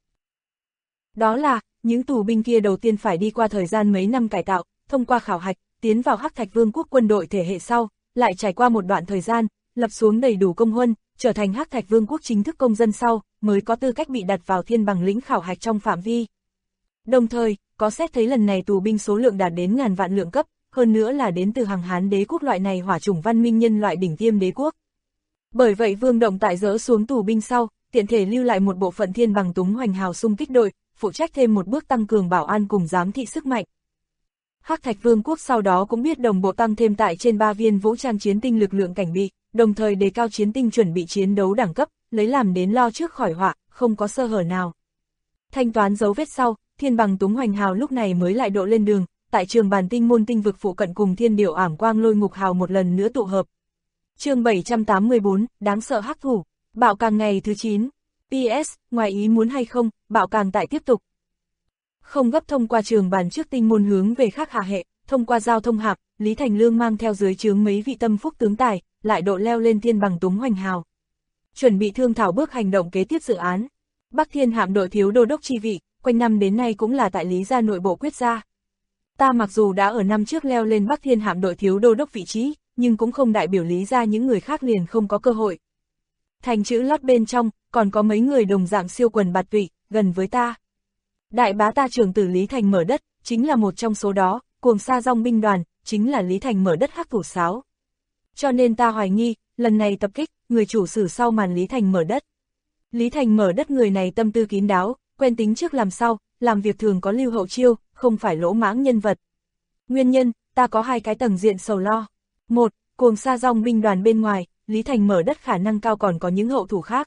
Đó là, những tù binh kia đầu tiên phải đi qua thời gian mấy năm cải tạo, thông qua khảo hạch, tiến vào Hắc Thạch Vương quốc quân đội thể hệ sau, lại trải qua một đoạn thời gian, lập xuống đầy đủ công huân, trở thành Hắc Thạch Vương quốc chính thức công dân sau, mới có tư cách bị đặt vào Thiên Bằng lĩnh khảo hạch trong phạm vi. Đồng thời, có xét thấy lần này tù binh số lượng đạt đến ngàn vạn lượng cấp, hơn nữa là đến từ Hằng Hán đế quốc loại này hỏa chủng văn minh nhân loại đỉnh tiêm đế quốc. Bởi vậy Vương Động tại dỡ xuống tù binh sau, tiện thể lưu lại một bộ phận Thiên Bằng Túng Hoành Hào xung kích đội, phụ trách thêm một bước tăng cường bảo an cùng giám thị sức mạnh. Hắc Thạch Vương quốc sau đó cũng biết đồng bộ tăng thêm tại trên 3 viên vũ trang chiến tinh lực lượng cảnh bị, đồng thời đề cao chiến tinh chuẩn bị chiến đấu đẳng cấp, lấy làm đến lo trước khỏi họa, không có sơ hở nào. Thanh toán dấu vết sau, Thiên Bằng Túng Hoành Hào lúc này mới lại độ lên đường, tại trường Bàn Tinh môn tinh vực phụ cận cùng Thiên Điểu Ảm Quang Lôi Ngục Hào một lần nữa tụ hợp. Chương 784, đáng sợ hắc thủ, bạo càng ngày thứ 9. PS, ngoài ý muốn hay không, bạo càng tại tiếp tục. Không gấp thông qua trường bàn trước tinh môn hướng về khác hạ hệ, thông qua giao thông hạp, Lý Thành Lương mang theo dưới trướng mấy vị tâm phúc tướng tài, lại độ leo lên Thiên Bằng Túng Hoành Hào. Chuẩn bị thương thảo bước hành động kế tiếp dự án. Bắc Thiên hạm đội thiếu đô đốc chi vị, quanh năm đến nay cũng là tại Lý gia nội bộ quyết ra. Ta mặc dù đã ở năm trước leo lên Bắc Thiên hạm đội thiếu đô đốc vị trí, nhưng cũng không đại biểu Lý gia những người khác liền không có cơ hội. Thành chữ lót bên trong, còn có mấy người đồng dạng siêu quần bạt tụy, gần với ta. Đại bá ta trưởng tử Lý Thành mở đất, chính là một trong số đó, Cuồng Sa Dong binh đoàn, chính là Lý Thành mở đất hắc thủ sáo. Cho nên ta hoài nghi, lần này tập kích, người chủ sử sau màn Lý Thành mở đất. Lý Thành mở đất người này tâm tư kín đáo, quen tính trước làm sau, làm việc thường có lưu hậu chiêu, không phải lỗ mãng nhân vật. Nguyên nhân, ta có 2 cái tầng diện sầu lo. 1. Cuồng Sa Dong binh đoàn bên ngoài, Lý Thành mở đất khả năng cao còn có những hậu thủ khác.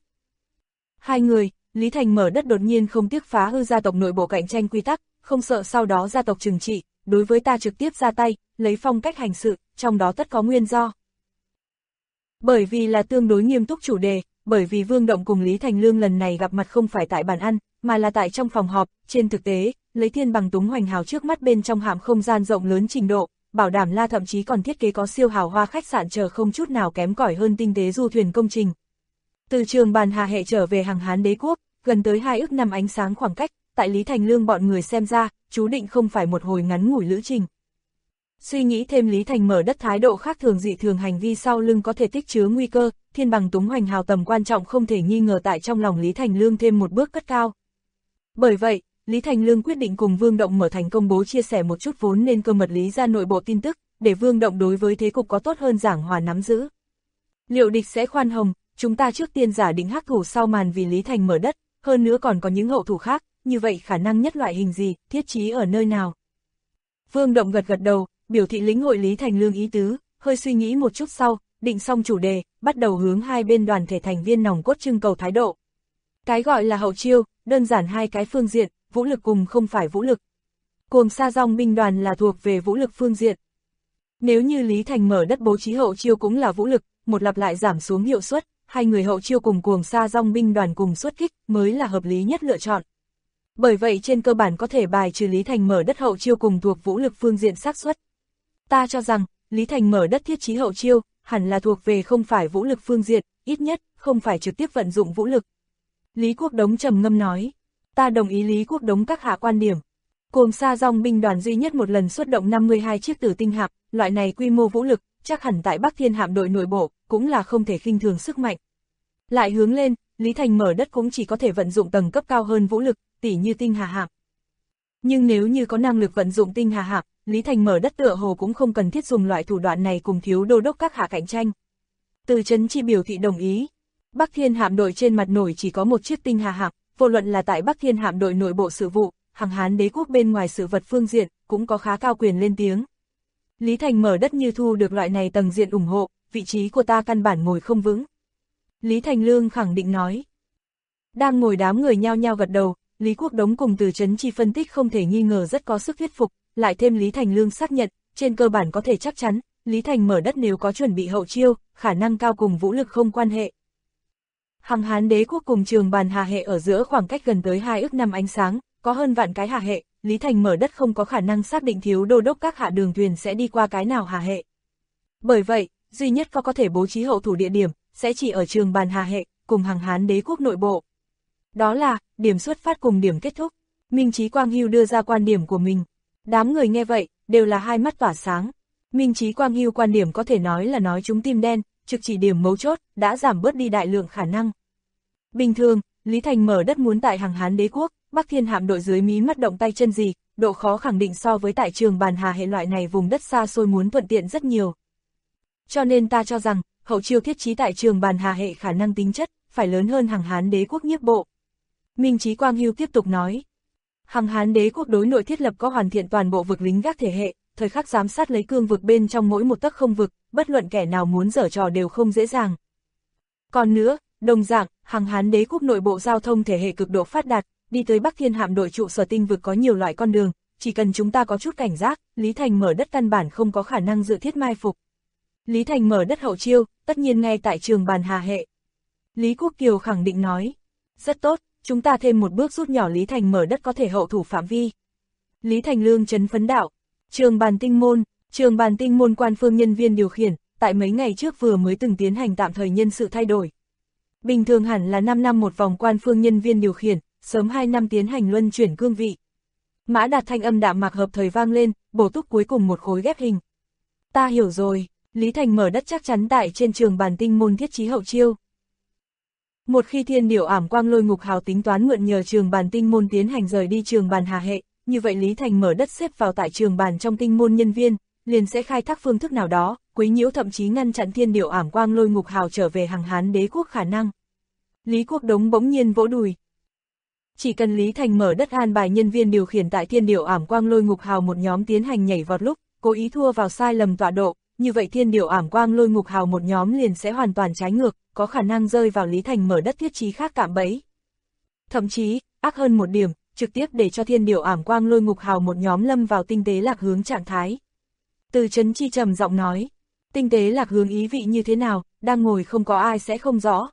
2 người, Lý Thành mở đất đột nhiên không tiếc phá hư gia tộc nội bộ cạnh tranh quy tắc, không sợ sau đó gia tộc trừng trị, đối với ta trực tiếp ra tay, lấy phong cách hành sự, trong đó tất có nguyên do. Bởi vì là tương đối nghiêm túc chủ đề, bởi vì Vương Động cùng Lý Thành Lương lần này gặp mặt không phải tại bàn ăn, mà là tại trong phòng họp, trên thực tế, lấy Thiên Bằng Túng Hoành Hào trước mắt bên trong hạm không gian rộng lớn trình độ, bảo đảm la thậm chí còn thiết kế có siêu hào hoa khách sạn chờ không chút nào kém cỏi hơn tinh tế du thuyền công trình. Từ trường Bàn Hà hệ trở về Hằng Hán đế quốc, gần tới 2 ức năm ánh sáng khoảng cách, tại Lý Thành Lương bọn người xem ra, chú định không phải một hồi ngắn ngủi lữ trình. Suy nghĩ thêm Lý Thành mở đất thái độ khác thường dị thường hành vi sau lưng có thể tích chứa nguy cơ, Thiên Bằng Túng Hoành Hào tầm quan trọng không thể nghi ngờ tại trong lòng Lý Thành Lương thêm một bước cất cao. Bởi vậy, Lý Thành Lương quyết định cùng Vương Động mở thành công bố chia sẻ một chút vốn nên cơ mật Lý ra nội bộ tin tức, để Vương Động đối với thế cục có tốt hơn giảng hòa nắm giữ. Liệu địch sẽ khoan hồng, chúng ta trước tiên giả định hắc thủ sau màn vì Lý Thành mở đất, hơn nữa còn có những hậu thủ khác, như vậy khả năng nhất loại hình gì, thiết trí ở nơi nào? Vương Động gật gật đầu, biểu thị lĩnh hội Lý Thành Lương ý tứ, hơi suy nghĩ một chút sau, định xong chủ đề, bắt đầu hướng 2 bên đoàn thể thành viên nòng cốt trưng cầu thái độ. Cái gọi là hậu chiêu, đơn giản 2 cái phương diện, vũ lực cùng không phải vũ lực. Cuồng Sa Dong binh đoàn là thuộc về vũ lực phương diện. Nếu như Lý Thành mở đất bố trí hậu chiêu cũng là vũ lực, một lặp lại giảm xuống hiệu suất, 2 người hậu chiêu cùng Cuồng Sa Dong binh đoàn cùng xuất kích mới là hợp lý nhất lựa chọn. Bởi vậy trên cơ bản có thể bài trừ Lý Thành mở đất hậu chiêu cùng thuộc vũ lực phương diện xác suất. Ta cho rằng, Lý Thành mở đất thiết trí hậu chiêu, hẳn là thuộc về không phải vũ lực phương diện, ít nhất, không phải trực tiếp vận dụng vũ lực. Lý Quốc Đống trầm ngâm nói, ta đồng ý Lý Quốc Đống các hạ quan điểm. Cuồng Sa Dong binh đoàn duy nhất một lần xuất động 52 chiếc tử tinh hạm, loại này quy mô vũ lực, chắc hẳn tại Bắc Thiên hạm đội nội bộ, cũng là không thể khinh thường sức mạnh. Lại hướng lên, Lý Thành Mở Đất cũng chỉ có thể vận dụng tầng cấp cao hơn vũ lực, tỉ như tinh hà hạm. Nhưng nếu như có năng lực vận dụng tinh hà hạm, Lý Thành Mở Đất tựa hồ cũng không cần thiết dùng loại thủ đoạn này cùng thiếu đô đốc các hạ cạnh tranh. Từ Chấn Chi biểu thị đồng ý. Bắc Thiên hạm đội trên mặt nổi chỉ có một chiếc tinh hà hạm, vô luận là tại Bắc Thiên hạm đội nội bộ sự vụ, Hằng Hán đế quốc bên ngoài sự vật phương diện, cũng có khá cao quyền lên tiếng. Lý Thành Mở Đất như thu được loại này tầng diện ủng hộ, vị trí của ta căn bản ngồi không vững. Lý Thành Lương khẳng định nói. Đang ngồi đám người nhao nhao gật đầu, Lý Quốc Đống cùng Từ Chấn Chi phân tích không thể nghi ngờ rất có sức thuyết phục, lại thêm Lý Thành Lương xác nhận, trên cơ bản có thể chắc chắn, Lý Thành Mở Đất nếu có chuẩn bị hậu chiêu, khả năng cao cùng vũ lực không quan hệ. Hằng Hán đế quốc cùng Trường Bàn Hà hệ ở giữa khoảng cách gần tới 2 ức năm ánh sáng, có hơn vạn cái hà hệ, Lý Thành Mở Đất không có khả năng xác định thiếu đô đốc các hạ đường thuyền sẽ đi qua cái nào hà hệ. Bởi vậy, duy nhất có thể bố trí hậu thủ địa điểm, sẽ chỉ ở Trường Bàn Hà hệ, cùng Hằng Hán đế quốc nội bộ. Đó là, điểm xuất phát cùng điểm kết thúc. Minh Chí Quang Hưu đưa ra quan điểm của mình. Đám người nghe vậy, đều là hai mắt tỏa sáng. Minh Chí Quang Hưu quan điểm có thể nói là nói trúng tim đen, trực chỉ điểm mấu chốt, đã giảm bớt đi đại lượng khả năng. Bình thường, Lý Thành Mở Đất muốn tại Hằng Hán đế quốc, Bắc Thiên hạm đội dưới mí mắt động tay chân gì, độ khó khẳng định so với tại Trường Bàn Hà hệ loại này vùng đất xa xôi muốn thuận tiện rất nhiều. Cho nên ta cho rằng, hậu chiêu thiết trí tại Trường Bàn Hà hệ khả năng tính chất, phải lớn hơn Hằng Hán đế quốc nhiếp bộ. Minh Chí Quang Hưu tiếp tục nói. Hằng Hán đế quốc đối nội thiết lập có hoàn thiện toàn bộ vực lính gác thể hệ, thời khắc giám sát lấy cương vực bên trong mỗi một tấc không vực, bất luận kẻ nào muốn giở trò đều không dễ dàng. Còn nữa, đồng dạng, Hằng Hán đế quốc nội bộ giao thông thể hệ cực độ phát đạt, đi tới Bắc Thiên hạm đội trụ sở tinh vực có nhiều loại con đường, chỉ cần chúng ta có chút cảnh giác, Lý Thành Mở Đất căn bản không có khả năng dự thiết mai phục. Lý Thành Mở Đất hậu chiêu, tất nhiên ngay tại Trường Bàn Hà hệ. Lý Quốc Kiều khẳng định nói. Rất tốt, chúng ta thêm một bước rút nhỏ Lý Thành Mở Đất có thể hậu thủ phạm vi. Lý Thành Lương trấn phấn đạo. Trường Bàn Tinh môn quan phương nhân viên điều khiển, tại mấy ngày trước vừa mới từng tiến hành tạm thời nhân sự thay đổi. Bình thường hẳn là 5 năm một vòng quan phương nhân viên điều khiển, sớm 2 năm tiến hành luân chuyển cương vị. Mã Đạt thanh âm đạm mạc hợp thời vang lên, bổ túc cuối cùng một khối ghép hình. Ta hiểu rồi, Lý Thành Mở Đất chắc chắn tại trên Trường Bàn Tinh môn thiết trí hậu chiêu. Một khi Thiên Điểu Ảm Quang Lôi Ngục Hào tính toán mượn nhờ Trường Bàn Tinh môn tiến hành rời đi Trường Bàn Hà hệ, như vậy Lý Thành Mở Đất xếp vào tại Trường Bàn trong tinh môn nhân viên, liền sẽ khai thác phương thức nào đó, quấy nhiễu thậm chí ngăn chặn Thiên Điểu Ảm Quang Lôi Ngục Hào trở về Hằng Hán đế quốc khả năng. Lý Quốc Đống bỗng nhiên vỗ đùi. Chỉ cần Lý Thành Mở Đất an bài nhân viên điều khiển tại Thiên Điểu Ảm Quang Lôi Ngục Hào một nhóm tiến hành nhảy vọt lúc, cố ý thua vào sai lầm tọa độ, như vậy Thiên Điểu Ảm Quang Lôi Ngục Hào một nhóm liền sẽ hoàn toàn trái ngược, có khả năng rơi vào Lý Thành Mở Đất thiết trí khác cạm bẫy. Thậm chí, ác hơn một điểm, trực tiếp để cho Thiên Điểu Ảm Quang Lôi Ngục Hào một nhóm lâm vào tinh tế lạc hướng trạng thái. Từ Chấn Chi trầm giọng nói, tinh tế lạc hướng ý vị như thế nào, đang ngồi không có ai sẽ không rõ.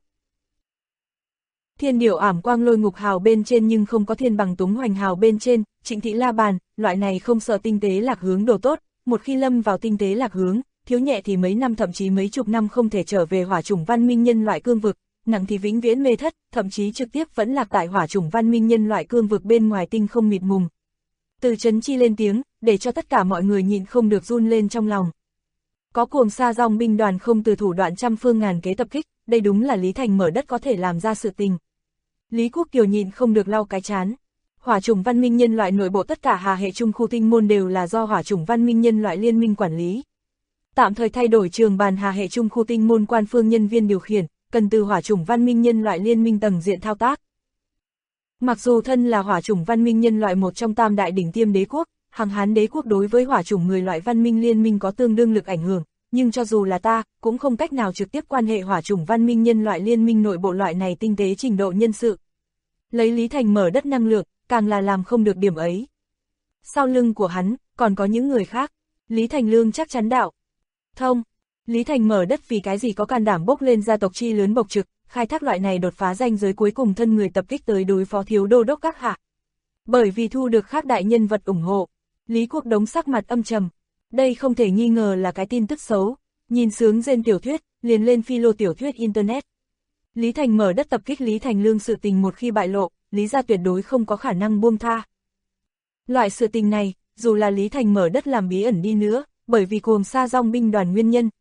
Thiên Điểu Ảm Quang Lôi Ngục Hào bên trên nhưng không có Thiên Bằng Túng Hoành Hào bên trên, Trịnh Thị La Bàn, loại này không sợ tinh tế lạc hướng đồ tốt, một khi lâm vào tinh tế lạc hướng, thiếu nhẹ thì mấy năm thậm chí mấy chục năm không thể trở về hỏa chủng văn minh nhân loại cương vực, nặng thì vĩnh viễn mê thất, thậm chí trực tiếp vẫn lạc tại hỏa chủng văn minh nhân loại cương vực bên ngoài tinh không mịt mùng. Từ Chấn Chi lên tiếng, để cho tất cả mọi người nhịn không được run lên trong lòng. Có Cuồng Sa Dòng binh đoàn không từ thủ đoạn trăm phương ngàn kế tập kích, đây đúng là Lý Thành Mở Đất có thể làm ra sự tình. Lý Quốc Kiều nhịn không được lau cái chán. Hỏa chủng văn minh nhân loại nội bộ tất cả hà hệ trung khu tinh môn đều là do hỏa chủng văn minh nhân loại liên minh quản lý. Tạm thời thay đổi Trường Bàn Hà hệ trung khu tinh môn quan phương nhân viên điều khiển, cần từ hỏa chủng văn minh nhân loại liên minh tầng diện thao tác. Mặc dù thân là hỏa chủng văn minh nhân loại một trong tam đại đỉnh tiêm đế quốc, Hằng Hán đế quốc đối với hỏa chủng người loại văn minh liên minh có tương đương lực ảnh hưởng, nhưng cho dù là ta, cũng không cách nào trực tiếp quan hệ hỏa chủng văn minh nhân loại liên minh nội bộ loại này tinh tế trình độ nhân sự. Lấy Lý Thành Mở Đất năng lượng, càng là làm không được điểm ấy. Sau lưng của hắn, còn có những người khác. Lý Thành Lương chắc chắn đạo. Thông, Lý Thành Mở Đất vì cái gì có can đảm bốc lên gia tộc chi lớn bộc trực, khai thác loại này đột phá ranh giới cuối cùng thân người tập kích tới đối phó thiếu đô đốc các hạ. Bởi vì thu được khác đại nhân vật ủng hộ. Lý Quốc Đống sắc mặt âm trầm. Đây không thể nghi ngờ là cái tin tức xấu. Nhìn sướng trên tiểu thuyết, liền lên philo tiểu thuyết Internet. Lý Thành Mở Đất tập kích Lý Thành Lương sự tình một khi bại lộ, Lý gia tuyệt đối không có khả năng buông tha. Loại sự tình này, dù là Lý Thành Mở Đất làm bí ẩn đi nữa, bởi vì Cuồng Sa Dòng binh đoàn nguyên nhân,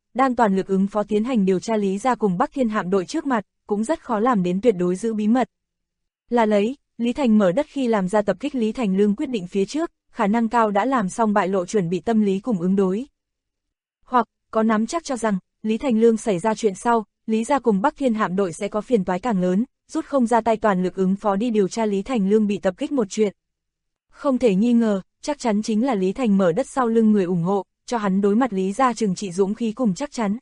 đang toàn lực ứng phó tiến hành điều tra Lý gia cùng Bắc Thiên hạm đội trước mặt, cũng rất khó làm đến tuyệt đối giữ bí mật. Là lấy, Lý Thành mở đất khi làm ra tập kích Lý Thành Lương quyết định phía trước, khả năng cao đã làm xong bại lộ chuẩn bị tâm lý cùng ứng đối. Hoặc, có nắm chắc cho rằng, Lý Thành Lương xảy ra chuyện sau, Lý gia cùng Bắc Thiên hạm đội sẽ có phiền toái càng lớn, rút không ra tay toàn lực ứng phó đi điều tra Lý Thành Lương bị tập kích một chuyện. Không thể nghi ngờ, chắc chắn chính là Lý Thành mở đất sau lưng người ủng hộ, cho hắn đối mặt Lý gia trừng trị dũng khí cùng chắc chắn.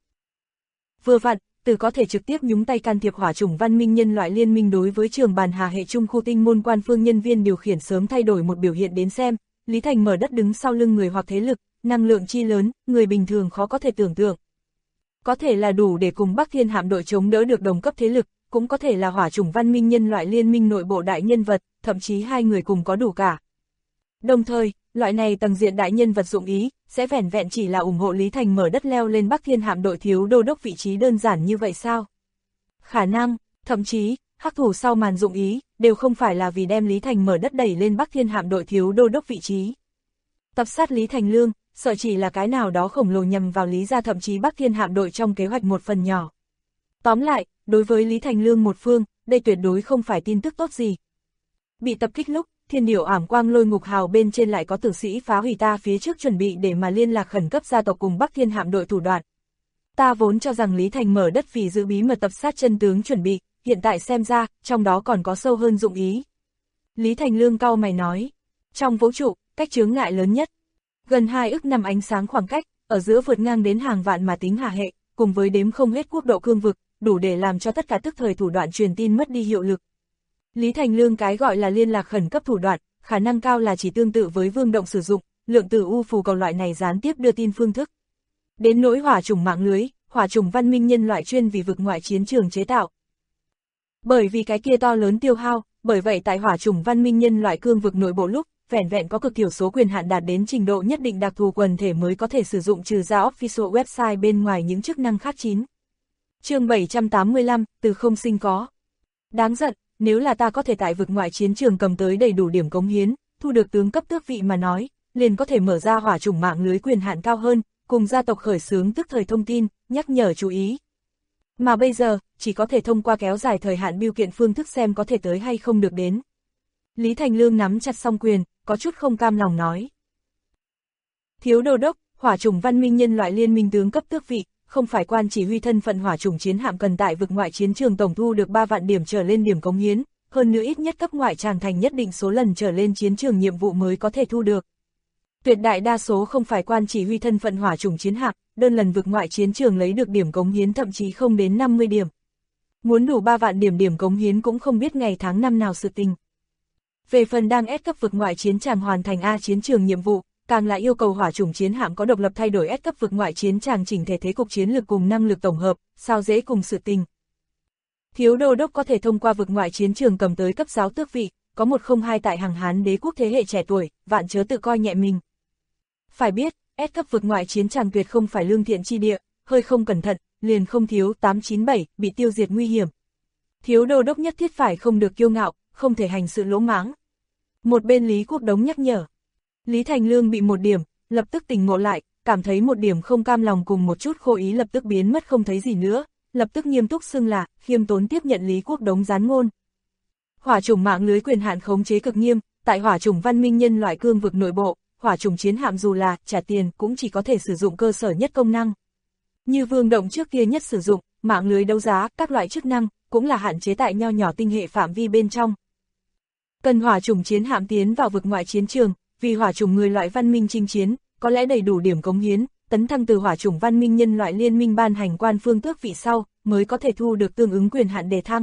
Vừa vặn, từ có thể trực tiếp nhúng tay can thiệp hỏa chủng văn minh nhân loại liên minh đối với trường bàn hà hệ trung khu tinh môn quan phương nhân viên điều khiển sớm thay đổi một biểu hiện đến xem, Lý Thành mở đất đứng sau lưng người hoặc thế lực, năng lượng chi lớn, người bình thường khó có thể tưởng tượng. Có thể là đủ để cùng Bắc Thiên hạm đội chống đỡ được đồng cấp thế lực, cũng có thể là hỏa chủng văn minh nhân loại liên minh nội bộ đại nhân vật, thậm chí hai người cùng có đủ cả. Đồng thời, loại này tầng diện đại nhân vật dụng ý, sẽ vẻn vẹn chỉ là ủng hộ Lý Thành mở đất leo lên Bắc Thiên hạm đội thiếu đô đốc vị trí đơn giản như vậy sao? Khả năng, thậm chí, hắc thủ sau màn dụng ý, đều không phải là vì đem Lý Thành mở đất đẩy lên Bắc Thiên hạm đội thiếu đô đốc vị trí. Tập sát Lý Thành Lương, sợ chỉ là cái nào đó khổng lồ nhằm vào Lý gia thậm chí Bắc Thiên hạm đội trong kế hoạch một phần nhỏ. Tóm lại, đối với Lý Thành Lương một phương, đây tuyệt đối không phải tin tức tốt gì. Bị tập kích lúc, Thiên Điểu ảm quang lôi ngục hào bên trên lại có tử sĩ phá hủy ta phía trước chuẩn bị để mà liên lạc khẩn cấp gia tộc cùng Bắc Thiên hạm đội thủ đoạn. Ta vốn cho rằng Lý Thành mở đất vì giữ bí mật tập sát chân tướng chuẩn bị, hiện tại xem ra, trong đó còn có sâu hơn dụng ý. Lý Thành Lương cau mày nói, trong vũ trụ, cách chướng ngại lớn nhất, gần 2 ức năm ánh sáng khoảng cách, ở giữa vượt ngang đến hàng vạn mà tính hà hệ, cùng với đếm không hết quốc độ cương vực, đủ để làm cho tất cả tức thời thủ đoạn truyền tin mất đi hiệu lực. Lý Thành Lương cái gọi là liên lạc khẩn cấp thủ đoạn, khả năng cao là chỉ tương tự với Vương Động sử dụng, lượng tử u phù cầu loại này gián tiếp đưa tin phương thức. Đến nỗi hỏa chủng mạng lưới, hỏa chủng văn minh nhân loại chuyên vì vực ngoại chiến trường chế tạo. Bởi vì cái kia to lớn tiêu hao, bởi vậy tại hỏa chủng văn minh nhân loại cương vực nội bộ lúc, vẻn vẹn có cực thiểu số quyền hạn đạt đến trình độ nhất định đặc thù quần thể mới có thể sử dụng trừ ra official website bên ngoài những chức năng khác 9. Chương 785, từ không sinh có. Đáng giận, nếu là ta có thể tại vực ngoại chiến trường cầm tới đầy đủ điểm cống hiến, thu được tướng cấp tước vị mà nói, liền có thể mở ra hỏa chủng mạng lưới quyền hạn cao hơn, cùng gia tộc khởi xướng tức thời thông tin, nhắc nhở chú ý. Mà bây giờ, chỉ có thể thông qua kéo dài thời hạn bưu kiện phương thức xem có thể tới hay không được đến. Lý Thành Lương nắm chặt song quyền, có chút không cam lòng nói. Thiếu đô đốc, hỏa chủng văn minh nhân loại liên minh tướng cấp tước vị, không phải quan chỉ huy thân phận hỏa chủng chiến hạm cần tại vực ngoại chiến trường tổng thu được 3 vạn điểm trở lên điểm cống hiến, hơn nữa ít nhất cấp ngoại tràng thành nhất định số lần trở lên chiến trường nhiệm vụ mới có thể thu được. Tuyệt đại đa số không phải quan chỉ huy thân phận hỏa chủng chiến hạm, đơn lần vực ngoại chiến trường lấy được điểm cống hiến thậm chí không đến 50 điểm. Muốn đủ 3 vạn điểm cống hiến cũng không biết ngày tháng năm nào sự tình. Về phần đang S cấp vực ngoại chiến tràng hoàn thành A chiến trường nhiệm vụ, càng là yêu cầu hỏa chủng chiến hạm có độc lập thay đổi S cấp vực ngoại chiến tràng chỉnh thể thế cục chiến lược cùng năng lực tổng hợp, sao dễ cùng sự tình. Thiếu đô đốc có thể thông qua vực ngoại chiến trường cầm tới cấp giáo tước vị, có 102 tại hàng Hán đế quốc thế hệ trẻ tuổi, vạn chớ tự coi nhẹ mình. Phải biết, S cấp vực ngoại chiến tràng tuyệt không phải lương thiện chi địa, hơi không cẩn thận, liền không thiếu 897, bị tiêu diệt nguy hiểm. Thiếu đô đốc nhất thiết phải không được kiêu ngạo, không thể hành sự lỗ mãng. Một bên Lý Quốc Đống nhắc nhở. Lý Thành Lương bị một điểm, lập tức tỉnh ngộ lại, cảm thấy một điểm không cam lòng cùng một chút khô ý lập tức biến mất không thấy gì nữa, lập tức nghiêm túc xưng là, khiêm tốn tiếp nhận Lý Quốc Đống gián ngôn. Hỏa chủng mạng lưới quyền hạn khống chế cực nghiêm, tại hỏa chủng văn minh nhân loại cương vực nội bộ, hỏa chủng chiến hạm dù là trả tiền cũng chỉ có thể sử dụng cơ sở nhất công năng. Như Vương Động trước kia nhất sử dụng, mạng lưới đấu giá, các loại chức năng, cũng là hạn chế tại nho nhỏ tinh hệ phạm vi bên trong. Cần hỏa chủng chiến hạm tiến vào vực ngoại chiến trường, vì hỏa chủng người loại văn minh chinh chiến, có lẽ đầy đủ điểm cống hiến, tấn thăng từ hỏa chủng văn minh nhân loại liên minh ban hành quan phương tước vị sau, mới có thể thu được tương ứng quyền hạn đề thăng.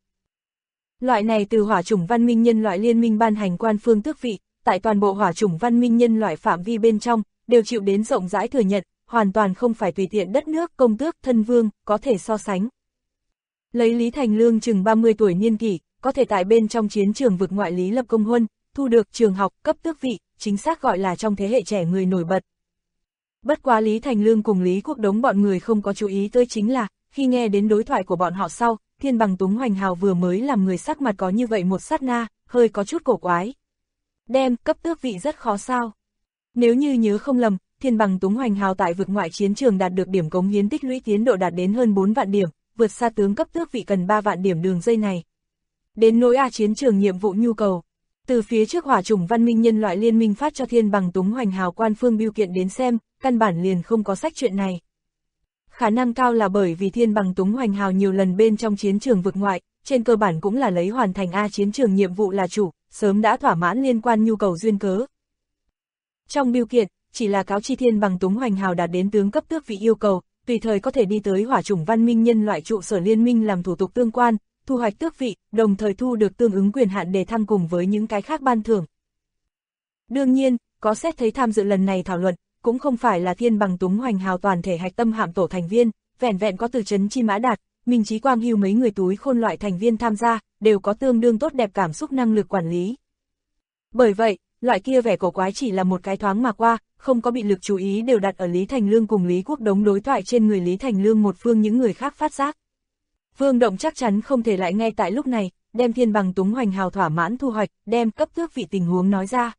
Loại này từ hỏa chủng văn minh nhân loại liên minh ban hành quan phương tước vị, tại toàn bộ hỏa chủng văn minh nhân loại phạm vi bên trong, đều chịu đến rộng rãi thừa nhận, hoàn toàn không phải tùy tiện đất nước, công tước, thân vương, có thể so sánh. Lấy Lý Thành Lương chừng 30 tuổi niên kỷ, có thể tại bên trong chiến trường vực ngoại lý lập công huân, thu được trường học, cấp tước vị, chính xác gọi là trong thế hệ trẻ người nổi bật. Bất quá Lý Thành Lương cùng Lý Quốc Đống bọn người không có chú ý tới chính là, khi nghe đến đối thoại của bọn họ sau, Thiên Bằng Túng Hoành Hào vừa mới làm người sắc mặt có như vậy một sát na, hơi có chút cổ quái. Đem, cấp tước vị rất khó sao. Nếu như nhớ không lầm, Thiên Bằng Túng Hoành Hào tại vực ngoại chiến trường đạt được điểm cống hiến tích lũy tiến độ đạt đến hơn 4 vạn điểm, vượt xa tướng cấp tước vị cần 3 vạn điểm đường dây này. Đến nỗi chiến trường nhiệm vụ nhu cầu. Từ phía trước Hỏa Chủng Văn Minh Nhân Loại Liên minh phát cho Thiên Bằng Túng Hoành Hào quan phương bưu kiện đến xem, căn bản liền không có sách chuyện này. Khả năng cao là bởi vì Thiên Bằng Túng Hoành Hào nhiều lần bên trong chiến trường vực ngoại, trên cơ bản cũng là lấy hoàn thành chiến trường nhiệm vụ là chủ, sớm đã thỏa mãn liên quan nhu cầu duyên cớ. Trong bưu kiện, chỉ là cáo chi Thiên Bằng Túng Hoành Hào đạt đến tướng cấp tước vị yêu cầu, tùy thời có thể đi tới Hỏa Chủng Văn Minh Nhân Loại trụ sở liên minh làm thủ tục tương quan, thu hoạch tước vị, đồng thời thu được tương ứng quyền hạn đề thăng cùng với những cái khác ban thưởng. Đương nhiên, có xét thấy tham dự lần này thảo luận, cũng không phải là Thiên Bằng Túng Hoành Hào toàn thể hạch tâm hạm tổ thành viên, vẹn vẹn có Từ Trấn Chi Mã Đạt, Minh Chí Quang Hưu mấy người túi khôn loại thành viên tham gia, đều có tương đương tốt đẹp cảm xúc năng lực quản lý. Bởi vậy, loại kia vẻ cổ quái chỉ là một cái thoáng mà qua, không có bị lực chú ý đều đặt ở Lý Thành Lương cùng Lý Quốc Đống đối thoại trên người Lý Thành Lương một phương những người khác phát giác. Vương Động chắc chắn không thể lại ngay tại lúc này, đem Thiên Bằng Túng Hoành Hào thỏa mãn thu hoạch, đem cấp tước vị tình huống nói ra.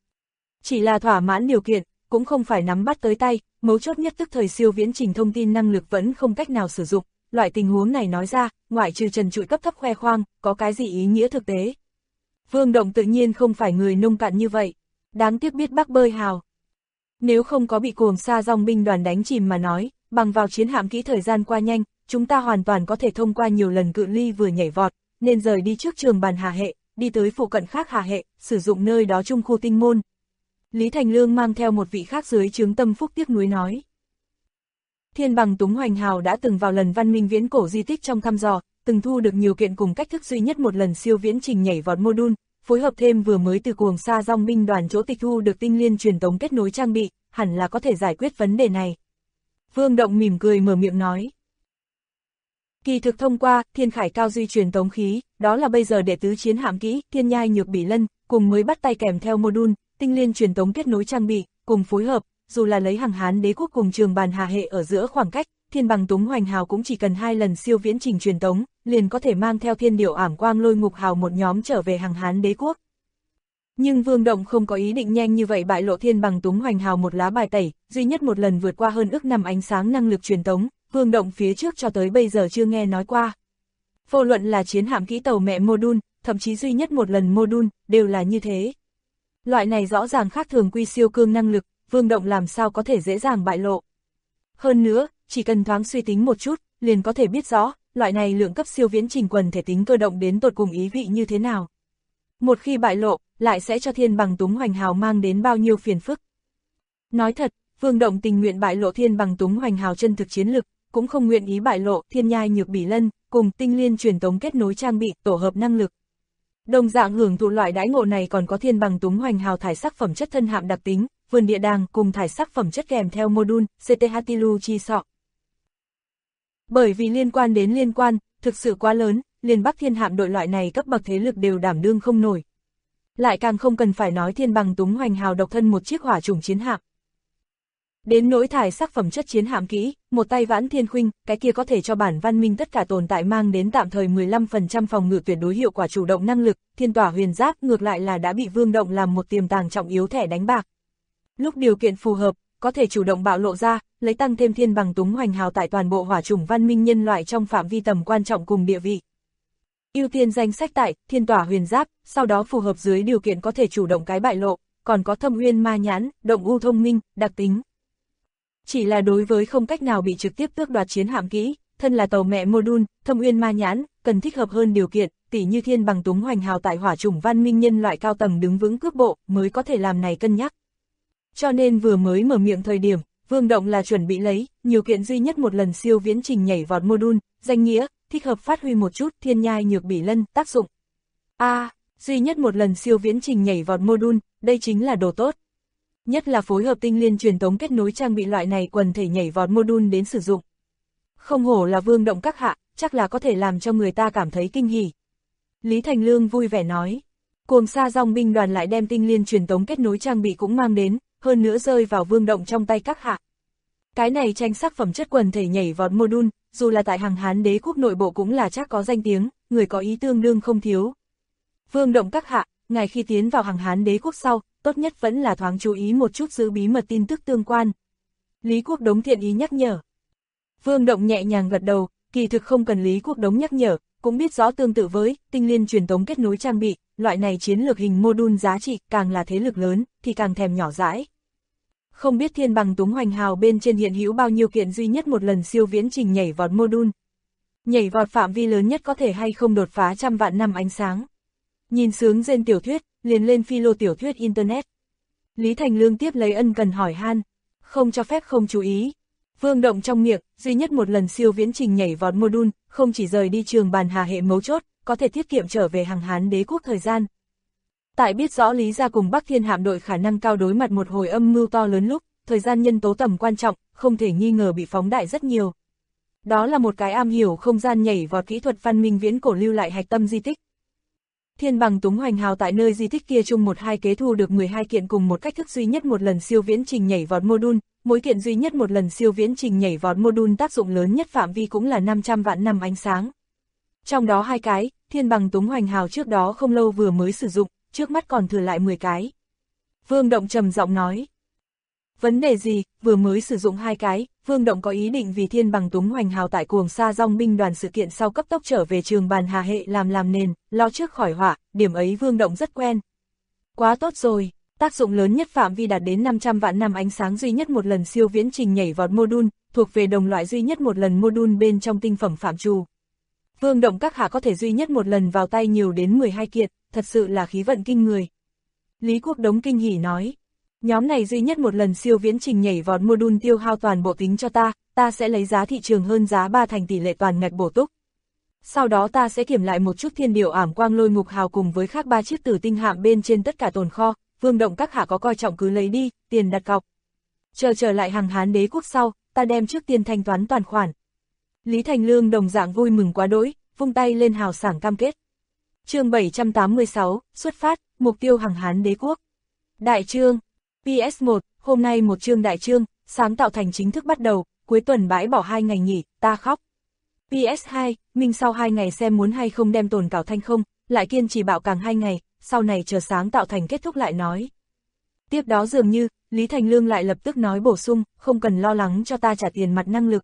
Chỉ là thỏa mãn điều kiện, cũng không phải nắm bắt tới tay, mấu chốt nhất tức thời siêu viễn trình thông tin năng lực vẫn không cách nào sử dụng, loại tình huống này nói ra, ngoại trừ trần trụi cấp thấp khoe khoang, có cái gì ý nghĩa thực tế. Vương Động tự nhiên không phải người nông cạn như vậy, đáng tiếc biết Bắc bơi hào. Nếu không có bị cuồng sa dòng binh đoàn đánh chìm mà nói, bằng vào chiến hạm kỹ thời gian qua nhanh, chúng ta hoàn toàn có thể thông qua nhiều lần cự ly vừa nhảy vọt, nên rời đi trước trường bàn hà hệ, đi tới phụ cận khác hà hệ, sử dụng nơi đó trung khu tinh môn. Lý Thành Lương mang theo một vị khác dưới trướng Tâm Phúc tiếc nuối nói. Thiên Bằng Túng Hoành Hào đã từng vào lần văn minh viễn cổ di tích trong thăm dò, từng thu được nhiều kiện cùng cách thức duy nhất một lần siêu viễn trình nhảy vọt module, phối hợp thêm vừa mới từ cuồng sa dòng binh đoàn chỗ tịch thu được tinh liên truyền tống kết nối trang bị, hẳn là có thể giải quyết vấn đề này. Vương Động mỉm cười mở miệng nói. Kỳ thực thông qua Thiên Khải cao duy truyền tống khí, đó là bây giờ đệ tứ chiến hạm kỹ, Thiên Nhai Nhược Bỉ Lân, cùng mới bắt tay kèm theo module, tinh liên truyền tống kết nối trang bị, cùng phối hợp, dù là lấy Hằng Hán Đế quốc cùng trường bàn hà hệ ở giữa khoảng cách, Thiên Bằng Túng Hoành Hào cũng chỉ cần 2 lần siêu viễn trình truyền tống, liền có thể mang theo Thiên Điểu Ảm Quang Lôi Ngục Hào một nhóm trở về Hằng Hán Đế quốc. Nhưng Vương Động không có ý định nhanh như vậy bại lộ Thiên Bằng Túng Hoành Hào một lá bài tẩy, duy nhất một lần vượt qua hơn ước năm ánh sáng năng lực truyền tống, Vương Động phía trước cho tới bây giờ chưa nghe nói qua. Vô luận là chiến hạm kỹ tàu mẹ module, thậm chí duy nhất một lần module, đều là như thế. Loại này rõ ràng khác thường quy siêu cương năng lực, Vương Động làm sao có thể dễ dàng bại lộ. Hơn nữa, chỉ cần thoáng suy tính một chút, liền có thể biết rõ, loại này lượng cấp siêu viễn trình quần thể tính cơ động đến tột cùng ý vị như thế nào. Một khi bại lộ, lại sẽ cho Thiên Bằng Túng Hoành Hào mang đến bao nhiêu phiền phức. Nói thật, Vương Động tình nguyện bại lộ Thiên Bằng Túng Hoành Hào chân thực chiến lực, cũng không nguyện ý bại lộ Thiên Nhai Nhược Bỉ Lân, cùng tinh liên truyền tống kết nối trang bị, tổ hợp năng lực. Đồng dạng hưởng thụ loại đãi ngộ này còn có Thiên Bằng Túng Hoành Hào thải sắc phẩm chất thân hạm đặc tính, vườn địa đàng cùng thải sắc phẩm chất kèm theo module, CTH Tilu Chi Sọ. Bởi vì liên quan, thực sự quá lớn, liền Bắc Thiên hạm đội loại này cấp bậc thế lực đều đảm đương không nổi. Lại càng không cần phải nói Thiên Bằng Túng Hoành Hào độc thân một chiếc hỏa chủng chiến hạm. Đến nỗi thải sắc phẩm chất chiến hạm kỹ, một tay Vãn Thiên Khuynh, cái kia có thể cho bản văn minh tất cả tồn tại mang đến tạm thời 15% phòng ngự tuyệt đối hiệu quả chủ động năng lực, Thiên Tỏa Huyền Giáp ngược lại là đã bị Vương Động làm một tiềm tàng trọng yếu thẻ đánh bạc. Lúc điều kiện phù hợp, có thể chủ động bạo lộ ra, lấy tăng thêm Thiên Bằng Túng Hoành Hào tại toàn bộ hỏa chủng văn minh nhân loại trong phạm vi tầm quan trọng cùng địa vị. Ưu tiên danh sách tại Thiên Tỏa Huyền Giáp, sau đó phù hợp dưới điều kiện có thể chủ động cái bại lộ, còn có Thâm Uyên Ma Nhãn, Động U Thông Minh, đặc tính. Chỉ là đối với không cách nào bị trực tiếp tước đoạt chiến hạm kỹ, thân là tàu mẹ module, Thâm Uyên Ma Nhãn, cần thích hợp hơn điều kiện, tỉ như Thiên Bằng Túng Hoành Hào tại hỏa chủng văn minh nhân loại cao tầng đứng vững cước bộ, mới có thể làm này cân nhắc. Cho nên vừa mới mở miệng thời điểm, Vương Động là chuẩn bị lấy, nhiều kiện duy nhất một lần siêu viễn trình nhảy vọt module, danh nghĩa, thích hợp phát huy một chút Thiên Nhai Nhược Bỉ Lân, tác dụng. Duy nhất một lần siêu viễn trình nhảy vọt module, đây chính là đồ tốt. Nhất là phối hợp tinh liên truyền tống kết nối trang bị loại này quần thể nhảy vọt module đến sử dụng. Không hổ là Vương Động các hạ, chắc là có thể làm cho người ta cảm thấy kinh hỉ. Lý Thành Lương vui vẻ nói. Cuồng sa dòng binh đoàn lại đem tinh liên truyền tống kết nối trang bị cũng mang đến, hơn nữa rơi vào Vương Động trong tay các hạ. Cái này tranh sắc phẩm chất quần thể nhảy vọt module, dù là tại Hằng Hán Đế quốc nội bộ cũng là chắc có danh tiếng, người có ý tương đương không thiếu. Vương Động các hạ, ngài khi tiến vào hàng Hán đế quốc sau, tốt nhất vẫn là thoáng chú ý một chút giữ bí mật tin tức tương quan. Lý Quốc Đống thiện ý nhắc nhở. Vương Động nhẹ nhàng gật đầu, kỳ thực không cần Lý Quốc Đống nhắc nhở, cũng biết rõ tương tự với tinh liên truyền tống kết nối trang bị, loại này chiến lược hình module giá trị càng là thế lực lớn, thì càng thèm nhỏ dãi. Không biết thiên bằng túng hoành hào bên trên hiện hữu bao nhiêu kiện duy nhất một lần siêu viễn trình nhảy vọt module. Nhảy vọt phạm vi lớn nhất có thể hay không đột phá 100 vạn năm ánh sáng. Nhìn sướng rên tiểu thuyết, liền lên philo tiểu thuyết Internet. Lý Thành Lương tiếp lấy ân cần hỏi han, không cho phép không chú ý. Vương Động trong miệng, duy nhất một lần siêu viễn trình nhảy vọt module, không chỉ rời đi trường bàn hà hệ mấu chốt, có thể tiết kiệm trở về hàng Hán đế quốc thời gian. Tại biết rõ Lý gia cùng Bắc Thiên hạm đội khả năng cao đối mặt một hồi âm mưu to lớn lúc, thời gian nhân tố tầm quan trọng, không thể nghi ngờ bị phóng đại rất nhiều. Đó là một cái am hiểu không gian nhảy vọt kỹ thuật văn minh viễn cổ lưu lại hạch tâm di tích. Thiên bằng túng hoành hào tại nơi di tích kia chung một hai kế thu được 12 kiện cùng một cách thức duy nhất một lần siêu viễn trình nhảy vọt module, mỗi kiện duy nhất một lần siêu viễn trình nhảy vọt module tác dụng lớn nhất phạm vi cũng là 500 vạn năm ánh sáng. Trong đó 2 cái, thiên bằng túng hoành hào trước đó không lâu vừa mới sử dụng, trước mắt còn thừa lại 10 cái. Vương Động trầm giọng nói. Vấn đề gì, vừa mới sử dụng 2 cái, Vương Động có ý định vì thiên bằng túng hoành hào tại cuồng sa dòng binh đoàn sự kiện sau cấp tốc trở về trường bàn hà hệ làm nền, lo trước khỏi họa, điểm ấy Vương Động rất quen. Quá tốt rồi, tác dụng lớn nhất phạm vi đạt đến 500 vạn năm ánh sáng duy nhất một lần siêu viễn trình nhảy vọt module, thuộc về đồng loại duy nhất một lần module bên trong tinh phẩm phạm trù. Vương Động các hạ có thể duy nhất một lần vào tay nhiều đến 12 kiện, thật sự là khí vận kinh người. Lý Quốc Đống kinh hỉ nói. Nhóm này duy nhất một lần siêu viễn trình nhảy vọt module tiêu hao toàn bộ tính cho ta sẽ lấy giá thị trường hơn giá 3 thành tỷ lệ toàn ngạch bổ túc. Sau đó ta sẽ kiểm lại một chút thiên điệu ảm quang lôi ngục hào cùng với khác 3 chiếc tử tinh hạm bên trên tất cả tồn kho, Vương Động các hạ có coi trọng cứ lấy đi, tiền đặt cọc. Trở lại hàng Hán đế quốc sau, ta đem trước tiên thanh toán toàn khoản. Lý Thành Lương đồng dạng vui mừng quá đỗi, vung tay lên hào sảng cam kết. Chương 786, xuất phát, mục tiêu hàng Hán đế quốc. Đại chương. PS1, hôm nay một chương đại chương, sáng tạo thành chính thức bắt đầu, cuối tuần bãi bỏ 2 ngày nghỉ, ta khóc. PS2, mình sau 2 ngày xem muốn hay không đem tồn cảo thanh không, lại kiên trì bạo càng 2 ngày, sau này chờ sáng tạo thành kết thúc lại nói. Tiếp đó dường như, Lý Thành Lương lại lập tức nói bổ sung, không cần lo lắng cho ta trả tiền mặt năng lực.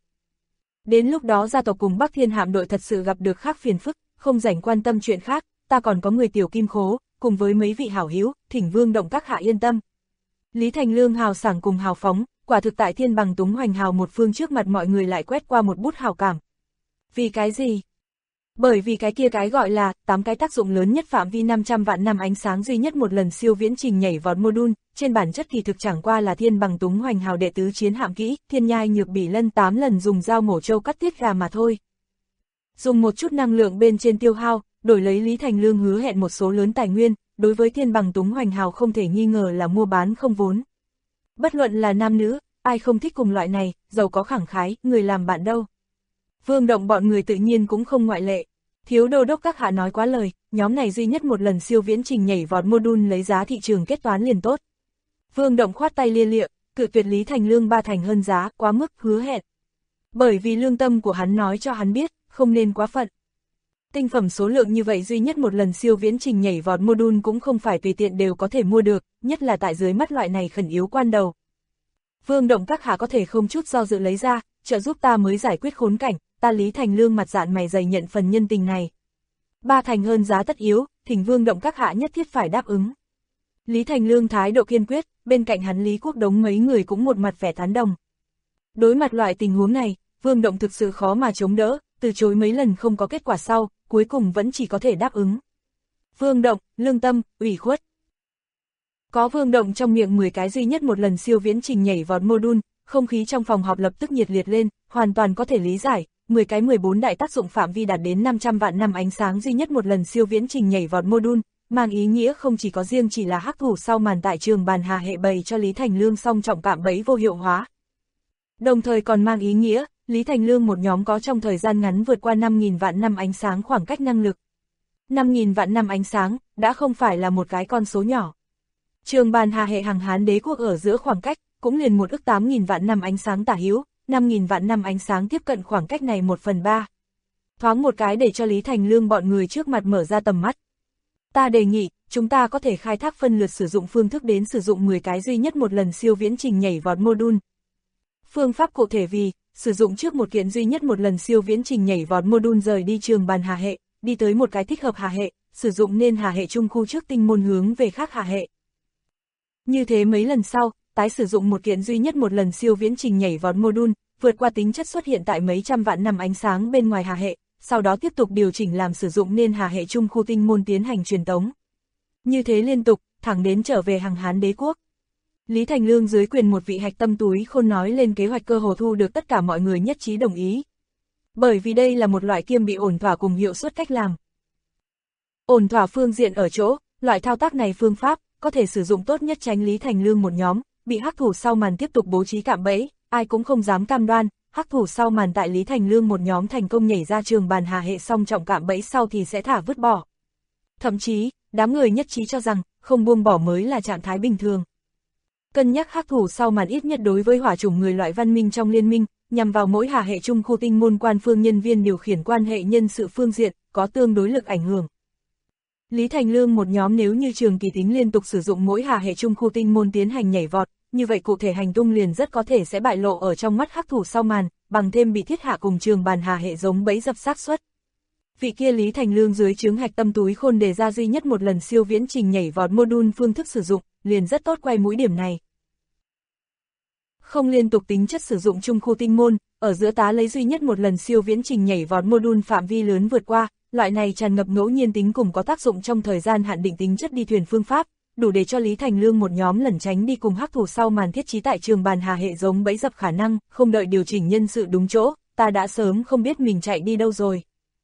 Đến lúc đó gia tộc cùng Bắc Thiên hạm đội thật sự gặp được khác phiền phức, không rảnh quan tâm chuyện khác, ta còn có người tiểu kim khố, cùng với mấy vị hảo hữu, thỉnh Vương Động các hạ yên tâm. Lý Thành Lương hào sảng cùng hào phóng, quả thực tại thiên bằng túng hoành hào một phương trước mặt mọi người lại quét qua một bút hào cảm. Vì cái gì? Bởi vì cái kia cái gọi là 8 cái tác dụng lớn nhất phạm vi 500 vạn năm ánh sáng duy nhất một lần siêu viễn trình nhảy vọt module, trên bản chất kỳ thực chẳng qua là thiên bằng túng hoành hào đệ tứ chiến hạm kỹ, thiên nhai nhược bỉ lân 8 lần dùng dao mổ trâu cắt tiết gà mà thôi. Dùng một chút năng lượng bên trên tiêu hao, đổi lấy Lý Thành Lương hứa hẹn một số lớn tài nguyên, đối với thiên bằng túng hoành hào không thể nghi ngờ là mua bán không vốn. Bất luận là nam nữ, ai không thích cùng loại này, giàu có khẳng khái, người làm bạn đâu. Vương Động bọn người tự nhiên cũng không ngoại lệ. Thiếu đô đốc các hạ nói quá lời, nhóm này duy nhất một lần siêu viễn trình nhảy vọt module lấy giá thị trường kết toán liền tốt. Vương Động khoát tay lia lịa, cự tuyệt Lý Thành Lương 3 thành hơn giá, quá mức hứa hẹn. Bởi vì lương tâm của hắn nói cho hắn biết, không nên quá phận. Tinh phẩm số lượng như vậy duy nhất một lần siêu viễn trình nhảy vọt module cũng không phải tùy tiện đều có thể mua được, nhất là tại dưới mắt loại này khẩn yếu quan đầu. Vương Động các hạ có thể không chút do dự lấy ra, trợ giúp ta mới giải quyết khốn cảnh, ta Lý Thành Lương mặt dạn mày dày nhận phần nhân tình này. 3 thành hơn giá tất yếu, thỉnh Vương Động các hạ nhất thiết phải đáp ứng. Lý Thành Lương thái độ kiên quyết, bên cạnh hắn Lý Quốc Đống mấy người cũng một mặt vẻ tán đồng. Đối mặt loại tình huống này, Vương Động thực sự khó mà chống đỡ, từ chối mấy lần không có kết quả sau, cuối cùng vẫn chỉ có thể đáp ứng. Vương Động, lương tâm, ủy khuất. Có Vương Động trong miệng 10 cái duy nhất một lần siêu viễn trình nhảy vọt module, không khí trong phòng họp lập tức nhiệt liệt lên, hoàn toàn có thể lý giải, 10 cái 14 đại tác dụng phạm vi đạt đến 500 vạn năm ánh sáng duy nhất một lần siêu viễn trình nhảy vọt module, mang ý nghĩa không chỉ có riêng chỉ là hắc thủ sau màn tại trường bàn hà hệ bày cho Lý Thành Lương song trọng cạm bẫy vô hiệu hóa. Đồng thời còn mang ý nghĩa, Lý Thành Lương một nhóm có trong thời gian ngắn vượt qua 5.000 vạn năm ánh sáng khoảng cách năng lực. 5.000 vạn năm ánh sáng, đã không phải là một cái con số nhỏ. Trường bàn hà hệ hàng Hán đế quốc ở giữa khoảng cách, cũng liền 1 ức 8.000 vạn năm ánh sáng tả hữu, 5.000 vạn năm ánh sáng tiếp cận khoảng cách này 1/3. Thoáng một cái để cho Lý Thành Lương bọn người trước mặt mở ra tầm mắt. Ta đề nghị, chúng ta có thể khai thác phân lượt sử dụng phương thức đến sử dụng 10 cái duy nhất một lần siêu viễn trình nhảy vọt module. Phương pháp cụ thể vì, sử dụng trước một kiện duy nhất một lần siêu viễn trình nhảy vọt module rời đi trường bàn hà hệ, đi tới một cái thích hợp hà hệ, sử dụng nên hà hệ trung khu trước tinh môn hướng về khác hà hệ. Như thế mấy lần sau, tái sử dụng một kiện duy nhất một lần siêu viễn trình nhảy vọt module, vượt qua tính chất xuất hiện tại mấy trăm vạn năm ánh sáng bên ngoài hà hệ, sau đó tiếp tục điều chỉnh làm sử dụng nên hà hệ trung khu tinh môn tiến hành truyền tống. Như thế liên tục, thẳng đến trở về Hằng Hán đế quốc. Lý Thành Lương dưới quyền một vị hạch tâm túi khôn nói lên kế hoạch cơ hồ thu được tất cả mọi người nhất trí đồng ý. Bởi vì đây là một loại kiêm bị ổn thỏa cùng hiệu suất cách làm. Ổn thỏa phương diện ở chỗ, loại thao tác này phương pháp, có thể sử dụng tốt nhất tránh Lý Thành Lương một nhóm, bị hắc thủ sau màn tiếp tục bố trí cạm bẫy, ai cũng không dám cam đoan, hắc thủ sau màn tại Lý Thành Lương một nhóm thành công nhảy ra trường bàn hà hệ xong trọng cạm bẫy sau thì sẽ thả vứt bỏ. Thậm chí, đám người nhất trí cho rằng, không buông bỏ mới là trạng thái bình thường. Cân nhắc hắc thủ sau màn ít nhất đối với hỏa chủng người loại văn minh trong liên minh, nhằm vào mỗi hà hệ trung khu tinh môn quan phương nhân viên điều khiển quan hệ nhân sự phương diện, có tương đối lực ảnh hưởng. Lý Thành Lương một nhóm nếu như trường kỳ tính liên tục sử dụng mỗi hà hệ trung khu tinh môn tiến hành nhảy vọt, như vậy cụ thể hành tung liền rất có thể sẽ bại lộ ở trong mắt hắc thủ sau màn, bằng thêm bị thiết hạ cùng trường bàn hà hệ giống bẫy dập xác suất. Vị kia Lý Thành Lương dưới trướng hạch tâm túi khôn đề ra duy nhất một lần siêu viễn trình nhảy vọt module phương thức sử dụng, liền rất tốt quay mũi điểm này. Không liên tục tính chất sử dụng trung khu tinh môn, ở giữa tá lấy duy nhất một lần siêu viễn trình nhảy vọt module phạm vi lớn vượt qua, loại này tràn ngập ngẫu nhiên tính cùng có tác dụng trong thời gian hạn định tính chất đi thuyền phương pháp, đủ để cho Lý Thành Lương một nhóm lẩn tránh đi cùng hắc thủ sau màn thiết trí tại trường bàn hà hệ giống bẫy dập khả năng, không đợi điều chỉnh nhân sự đúng chỗ, ta đã sớm không biết mình chạy đi đâu rồi.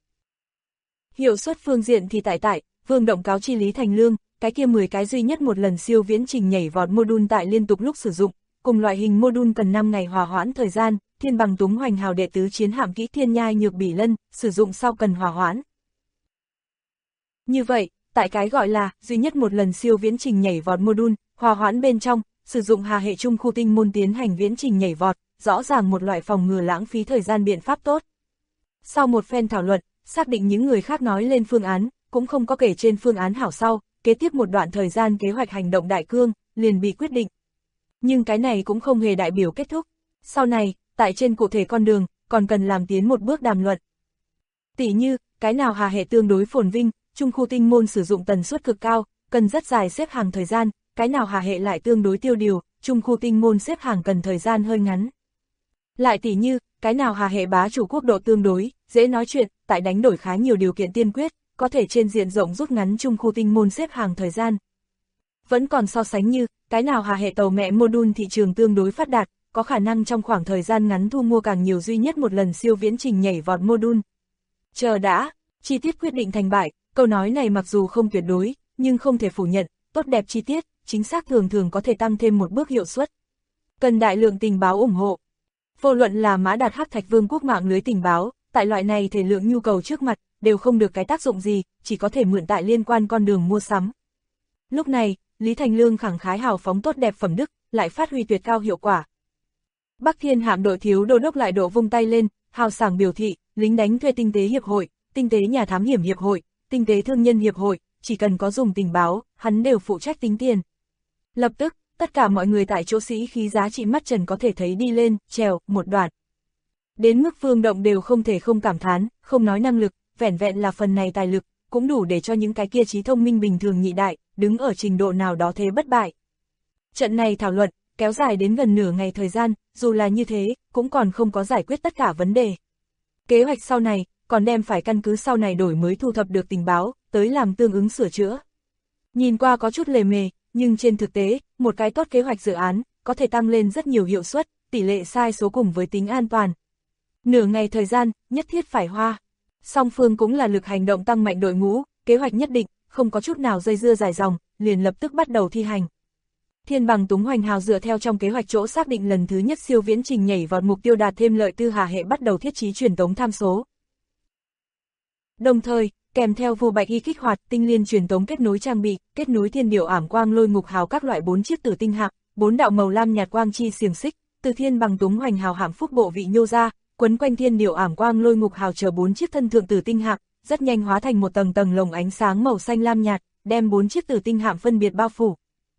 Hiệu suất phương diện thì tại, Vương Động cáo chi Lý Thành Lương, cái kia 10 cái duy nhất một lần siêu viễn trình nhảy vọt module tại liên tục lúc sử dụng, cùng loại hình module cần 5 ngày hòa hoãn thời gian, thiên bằng túng hoành hào đệ tứ chiến hạm kỹ thiên nhai nhược bỉ lân, sử dụng sau cần hòa hoãn. Như vậy, tại cái gọi là duy nhất một lần siêu viễn trình nhảy vọt module, hòa hoãn bên trong, sử dụng hà hệ trung khu tinh môn tiến hành viễn trình nhảy vọt, rõ ràng một loại phòng ngừa lãng phí thời gian biện pháp tốt. Sau một phen thảo luận, xác định những người khác nói lên phương án, cũng không có kể trên phương án hảo sau, kế tiếp một đoạn thời gian kế hoạch hành động đại cương, liền bị quyết định. Nhưng cái này cũng không hề đại biểu kết thúc. Sau này, tại trên cụ thể con đường, còn cần làm tiến một bước đàm luận. Tỉ như, cái nào hà hệ tương đối phồn vinh, trung khu tinh môn sử dụng tần suất cực cao, cần rất dài xếp hàng thời gian, cái nào hà hệ lại tương đối tiêu điều, trung khu tinh môn xếp hàng cần thời gian hơi ngắn. Lại tỉ như, cái nào hà hệ bá chủ quốc độ tương đối, dễ nói chuyện, tại đánh đổi khá nhiều điều kiện tiên quyết, có thể trên diện rộng rút ngắn trung khu tinh môn xếp hàng thời gian. Vẫn còn so sánh như, cái nào hà hệ tàu mẹ module thị trường tương đối phát đạt, có khả năng trong khoảng thời gian ngắn thu mua càng nhiều duy nhất một lần siêu viễn trình nhảy vọt module. Chờ đã, chi tiết quyết định thành bại, câu nói này mặc dù không tuyệt đối, nhưng không thể phủ nhận, tốt đẹp chi tiết, chính xác thường thường có thể tăng thêm một bước hiệu suất. Cần đại lượng tình báo ủng hộ. Vô luận là Mã Đạt Hắc Thạch Vương quốc mạng lưới tình báo, tại loại này thể lượng nhu cầu trước mặt, đều không được cái tác dụng gì, chỉ có thể mượn tại liên quan con đường mua sắm. Lúc này, Lý Thành Lương khẳng khái hào phóng tốt đẹp phẩm đức, lại phát huy tuyệt cao hiệu quả. Bắc Thiên hạm đội thiếu đô đốc lại độ vung tay lên, hào sảng biểu thị, lính đánh thuê tinh tế hiệp hội, tinh tế nhà thám hiểm hiệp hội, tinh tế thương nhân hiệp hội, chỉ cần có dùng tình báo, hắn đều phụ trách tính tiền. Lập tức, tất cả mọi người tại chỗ sĩ khí giá trị mắt trần có thể thấy đi lên, trèo, một đoạn. Đến mức Vương Động đều không thể không cảm thán, không nói năng lực, vẻn vẹn là phần này tài lực, cũng đủ để cho những cái kia trí thông minh bình thường nhị đại, đứng ở trình độ nào đó thế bất bại. Trận này thảo luận, kéo dài đến gần nửa ngày thời gian, dù là như thế, cũng còn không có giải quyết tất cả vấn đề. Kế hoạch sau này, còn đem phải căn cứ sau này đổi mới thu thập được tình báo, tới làm tương ứng sửa chữa. Nhìn qua có chút lề mề, nhưng trên thực tế, một cái tốt kế hoạch dự án, có thể tăng lên rất nhiều hiệu suất, tỷ lệ sai số cùng với tính an toàn. Nửa ngày thời gian, nhất thiết phải hoa. Song phương cũng là lực hành động tăng mạnh đội ngũ, kế hoạch nhất định, không có chút nào dây dưa dài dòng, liền lập tức bắt đầu thi hành. Thiên bằng túng hoành hào dựa theo trong kế hoạch chỗ xác định lần thứ nhất siêu viễn trình nhảy vọt mục tiêu đạt thêm lợi tư hà hệ bắt đầu thiết trí truyền tống tham số. Đồng thời, kèm theo Vu Bạch Y kích hoạt tinh liên truyền tống kết nối trang bị, kết nối thiên điểu ảm quang lôi ngục hào các loại 4 chiếc tử tinh hạm, 4 đạo màu lam nhạt quang chi xiềng xích, từ thiên bằng túng hoành hào hạm phúc bộ vị nhô ra, quấn quanh thiên điểu ảm quang lôi ngục hào chờ 4 chiếc thân thượng tử tinh hạm, rất nhanh hóa thành một tầng tầng lồng ánh sáng màu xanh lam nhạt, đem 4 chiếc tử tinh hạm phân biệt bao phủ.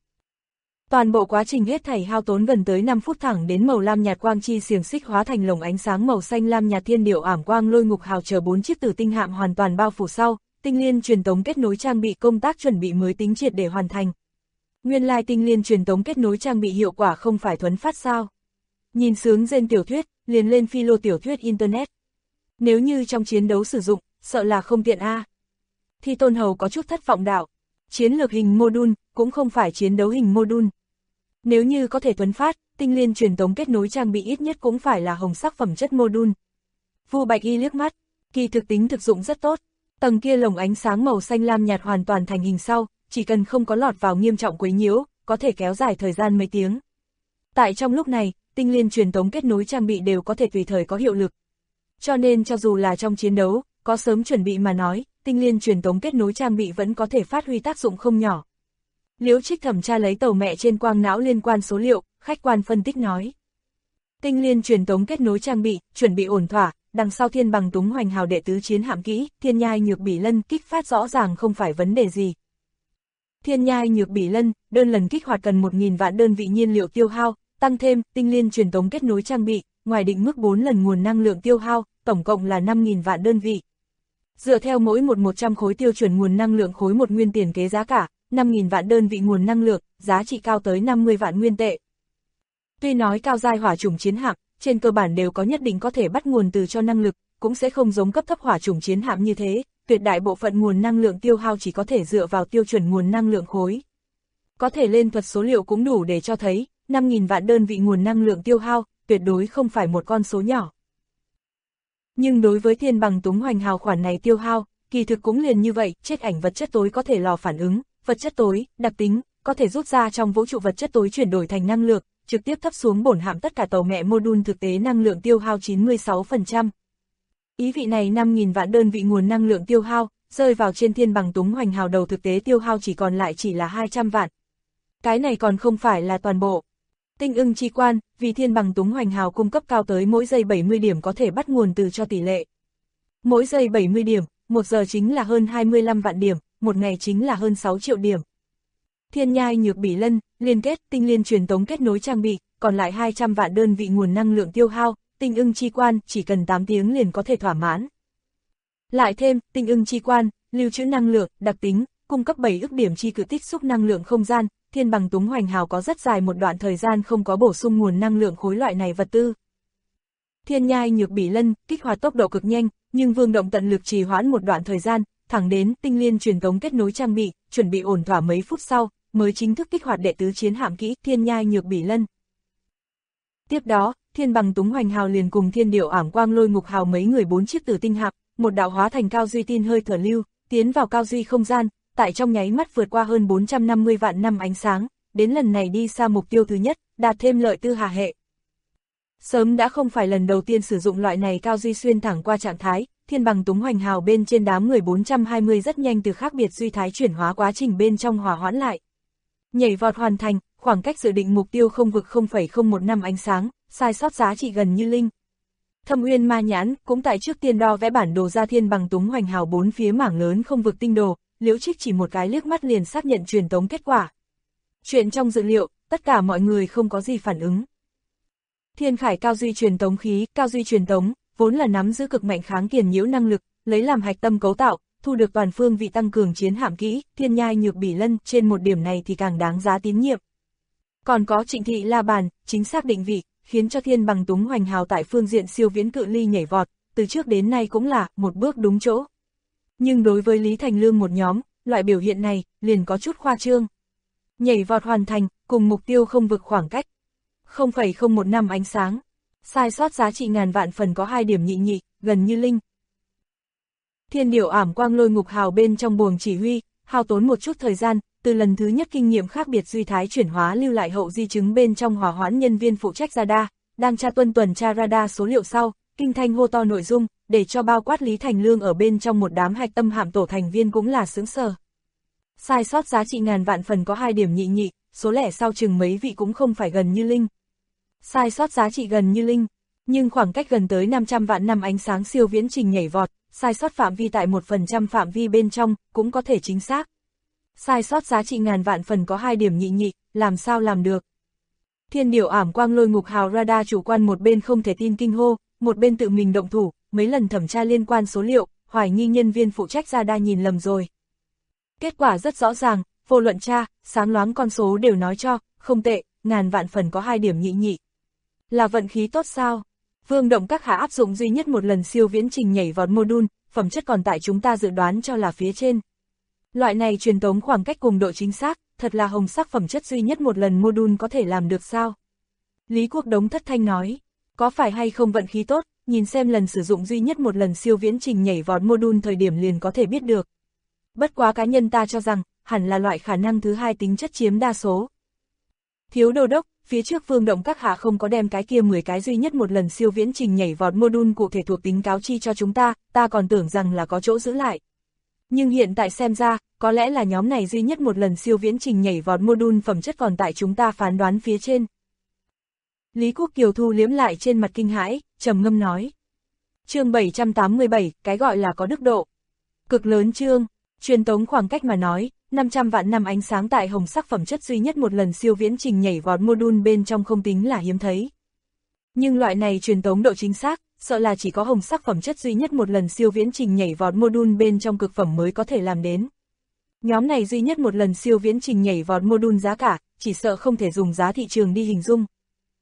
Toàn bộ quá trình hết thảy hao tốn gần tới 5 phút, thẳng đến màu lam nhạt quang chi xiềng xích hóa thành lồng ánh sáng màu xanh lam nhạt thiên điệu ảm quang lôi ngục hào chờ 4 chiếc tử tinh hạm hoàn toàn bao phủ sau, tinh liên truyền tống kết nối trang bị công tác chuẩn bị mới tính triệt để hoàn thành. Nguyên lai tinh liên truyền tống kết nối trang bị hiệu quả không phải thuấn phát sao? Nhìn sướng trên tiểu thuyết, liền lên phi lô tiểu thuyết internet. Nếu như trong chiến đấu sử dụng, sợ là không tiện a. Thì Tôn Hầu có chút thất vọng đạo. Chiến lược hình module, cũng không phải chiến đấu hình module. Nếu như có thể thuấn phát, tinh liên truyền tống kết nối trang bị ít nhất cũng phải là hồng sắc phẩm chất module. Vu Bạch Y liếc mắt, kỳ thực tính thực dụng rất tốt. Tầng kia lồng ánh sáng màu xanh lam nhạt hoàn toàn thành hình sau, chỉ cần không có lọt vào nghiêm trọng quấy nhiễu, có thể kéo dài thời gian mấy tiếng. Tại trong lúc này, tinh liên truyền tống kết nối trang bị đều có thể tùy thời có hiệu lực. Cho nên cho dù là trong chiến đấu, có sớm chuẩn bị mà nói, tinh liên truyền tống kết nối trang bị vẫn có thể phát huy tác dụng không nhỏ. Liễu Trích thẩm tra lấy tàu mẹ trên quang não liên quan số liệu, khách quan phân tích nói. Tinh liên truyền tống kết nối trang bị, chuẩn bị ổn thỏa, đằng sau Thiên Bằng Túng Hoành Hào đệ tứ chiến hạm kỹ, Thiên Nhai Nhược Bỉ Lân kích phát rõ ràng không phải vấn đề gì. Thiên Nhai Nhược Bỉ Lân, đơn lần kích hoạt cần 1000 vạn đơn vị nhiên liệu tiêu hao, tăng thêm tinh liên truyền tống kết nối trang bị, ngoài định mức 4 lần nguồn năng lượng tiêu hao, tổng cộng là 5000 vạn đơn vị. Dựa theo mỗi 100 khối tiêu chuẩn nguồn năng lượng khối một nguyên tiền kế giá cả, 5000 vạn đơn vị nguồn năng lượng, giá trị cao tới 50 vạn nguyên tệ. Tuy nói cao giai hỏa chủng chiến hạm, trên cơ bản đều có nhất định có thể bắt nguồn từ cho năng lực, cũng sẽ không giống cấp thấp hỏa chủng chiến hạm như thế, tuyệt đại bộ phận nguồn năng lượng tiêu hao chỉ có thể dựa vào tiêu chuẩn nguồn năng lượng khối. Có thể lên thuật số liệu cũng đủ để cho thấy, 5000 vạn đơn vị nguồn năng lượng tiêu hao, tuyệt đối không phải một con số nhỏ. Nhưng đối với Thiên Bằng Túng Hoành Hào khoản này tiêu hao, kỳ thực cũng liền như vậy, chết ảnh vật chất tối có thể lò phản ứng, vật chất tối, đặc tính, có thể rút ra trong vũ trụ vật chất tối chuyển đổi thành năng lượng, trực tiếp thấp xuống bổn hạm tất cả tàu mẹ module thực tế năng lượng tiêu hao 96%. Ý vị này 5000 vạn đơn vị nguồn năng lượng tiêu hao, rơi vào trên Thiên Bằng Túng Hoành Hào đầu thực tế tiêu hao chỉ còn lại chỉ là 200 vạn. Cái này còn không phải là toàn bộ. Tinh ưng chi quan, vì Thiên Bằng Túng Hoành Hào cung cấp cao tới mỗi giây 70 điểm có thể bắt nguồn từ cho tỷ lệ. Mỗi giây 70 điểm, 1 giờ chính là hơn 25 vạn điểm, một ngày chính là hơn 6 triệu điểm. Thiên Nhai Nhược Bỉ Lân, liên kết tinh liên truyền tống kết nối trang bị, còn lại 200 vạn đơn vị nguồn năng lượng tiêu hao, tinh ưng chi quan chỉ cần 8 tiếng liền có thể thỏa mãn. Lại thêm, tinh ưng chi quan, lưu trữ năng lượng, đặc tính, cung cấp 7 ức điểm chi cự tích xúc năng lượng không gian, Thiên Bằng Túng Hoành Hào có rất dài một đoạn thời gian không có bổ sung nguồn năng lượng khối loại này vật tư. Thiên Nhai Nhược Bỉ Lân, kích hoạt tốc độ cực nhanh, nhưng Vương Động tận lực trì hoãn một đoạn thời gian, thẳng đến tinh liên truyền tống kết nối trang bị, chuẩn bị ổn thỏa mấy phút sau, mới chính thức kích hoạt đệ tứ chiến hạm kỹ Thiên Nhai Nhược Bỉ Lân. Tiếp đó, Thiên Bằng Túng Hoành Hào liền cùng Thiên Điệu Ảm Quang Lôi Ngục Hào mấy người 4 chiếc tử tinh hạm, một đạo hóa thành cao duy tin hơi thở lưu, tiến vào cao duy không gian, tại trong nháy mắt vượt qua hơn 450 vạn năm ánh sáng, đến lần này đi xa mục tiêu thứ nhất, đạt thêm lợi tư hà hệ. Sớm đã không phải lần đầu tiên sử dụng loại này cao duy xuyên thẳng qua trạng thái, Thiên Bằng Túng Hoành Hào bên trên đám người 420 rất nhanh từ khác biệt duy thái chuyển hóa quá trình bên trong hòa hoãn lại. Nhảy vọt hoàn thành, khoảng cách dự định mục tiêu không vực 0,015 ánh sáng, sai sót giá trị gần như linh. Thâm Uyên Ma Nhãn cũng tại trước tiên đo vẽ bản đồ ra Thiên Bằng Túng Hoành Hào 4 phía mảng lớn không vực tinh đồ, Liễu Trích chỉ một cái liếc mắt liền xác nhận truyền tống kết quả. Chuyện trong dự liệu, tất cả mọi người không có gì phản ứng. Thiên Khải cao duy truyền tống khí, cao duy truyền tống, vốn là nắm giữ cực mạnh kháng kiền nhiễu năng lực, lấy làm hạch tâm cấu tạo, thu được toàn phương vị tăng cường chiến hạm kỹ, Thiên Nhai Nhược Bỉ Lân, trên một điểm này thì càng đáng giá tín nhiệm. Còn có Trịnh Thị La Bàn, chính xác định vị, khiến cho Thiên Bằng Túng Hoành Hào tại phương diện siêu viễn cự ly nhảy vọt, từ trước đến nay cũng là một bước đúng chỗ. Nhưng đối với Lý Thành Lương một nhóm, loại biểu hiện này liền có chút khoa trương. Nhảy vọt hoàn thành, cùng mục tiêu không vượt khoảng cách 0,015 ánh sáng. Sai sót giá trị ngàn vạn phần có 2 điểm nhị, gần như linh. Thiên Điệu Ảm Quang Lôi Ngục Hào bên trong buồng chỉ huy, hao tốn một chút thời gian, từ lần thứ nhất kinh nghiệm khác biệt duy thái chuyển hóa lưu lại hậu di chứng bên trong hòa hoãn nhân viên phụ trách radar, đang tuần tra radar số liệu sau, kinh thanh hô to nội dung, để cho bao quát Lý Thành Lương ở bên trong một đám hạch tâm hạm tổ thành viên cũng là sững sờ. Sai sót giá trị ngàn vạn phần có 2 điểm nhị, số lẻ sau chừng mấy vị cũng không phải gần như linh. Sai sót giá trị gần như linh, nhưng khoảng cách gần tới 500 vạn năm ánh sáng siêu viễn trình nhảy vọt, sai sót phạm vi tại 1% phạm vi bên trong, cũng có thể chính xác. Sai sót giá trị ngàn vạn phần có 2 điểm nhị nhị, làm sao làm được. Thiên điểu ảm quang lôi ngục hào radar chủ quan một bên không thể tin kinh hô, một bên tự mình động thủ, mấy lần thẩm tra liên quan số liệu, hoài nghi nhân viên phụ trách radar nhìn lầm rồi. Kết quả rất rõ ràng, vô luận tra, sáng loáng con số đều nói cho, không tệ, ngàn vạn phần có 2 điểm nhị nhị. Là vận khí tốt sao? Vương Động Các hạ áp dụng duy nhất một lần siêu viễn trình nhảy vọt module, phẩm chất còn tại chúng ta dự đoán cho là phía trên. Loại này truyền tống khoảng cách cùng độ chính xác, thật là hồng sắc phẩm chất duy nhất một lần module có thể làm được sao? Lý Quốc Đống thất thanh nói, có phải hay không vận khí tốt, nhìn xem lần sử dụng duy nhất một lần siêu viễn trình nhảy vọt module thời điểm liền có thể biết được. Bất quá cá nhân ta cho rằng, hẳn là loại khả năng thứ hai tính chất chiếm đa số. Thiếu đô đốc, phía trước Vương Động Các hạ không có đem cái kia 10 cái duy nhất một lần siêu viễn trình nhảy vọt module cụ thể thuộc tính cáo chi cho chúng ta còn tưởng rằng là có chỗ giữ lại. Nhưng hiện tại xem ra, có lẽ là nhóm này duy nhất một lần siêu viễn trình nhảy vọt module phẩm chất còn tại chúng ta phán đoán phía trên. Lý Quốc Kiều thu liếm lại trên mặt kinh hãi, trầm ngâm nói. Chương 787, cái gọi là có đức độ. Cực lớn chương, truyền tống khoảng cách mà nói, 500 vạn năm ánh sáng tại hồng sắc phẩm chất duy nhất một lần siêu viễn trình nhảy vọt module bên trong không tính là hiếm thấy. Nhưng loại này truyền tống độ chính xác, sợ là chỉ có hồng sắc phẩm chất duy nhất một lần siêu viễn trình nhảy vọt module bên trong cực phẩm mới có thể làm đến. Nhóm này duy nhất một lần siêu viễn trình nhảy vọt module giá cả, chỉ sợ không thể dùng giá thị trường đi hình dung.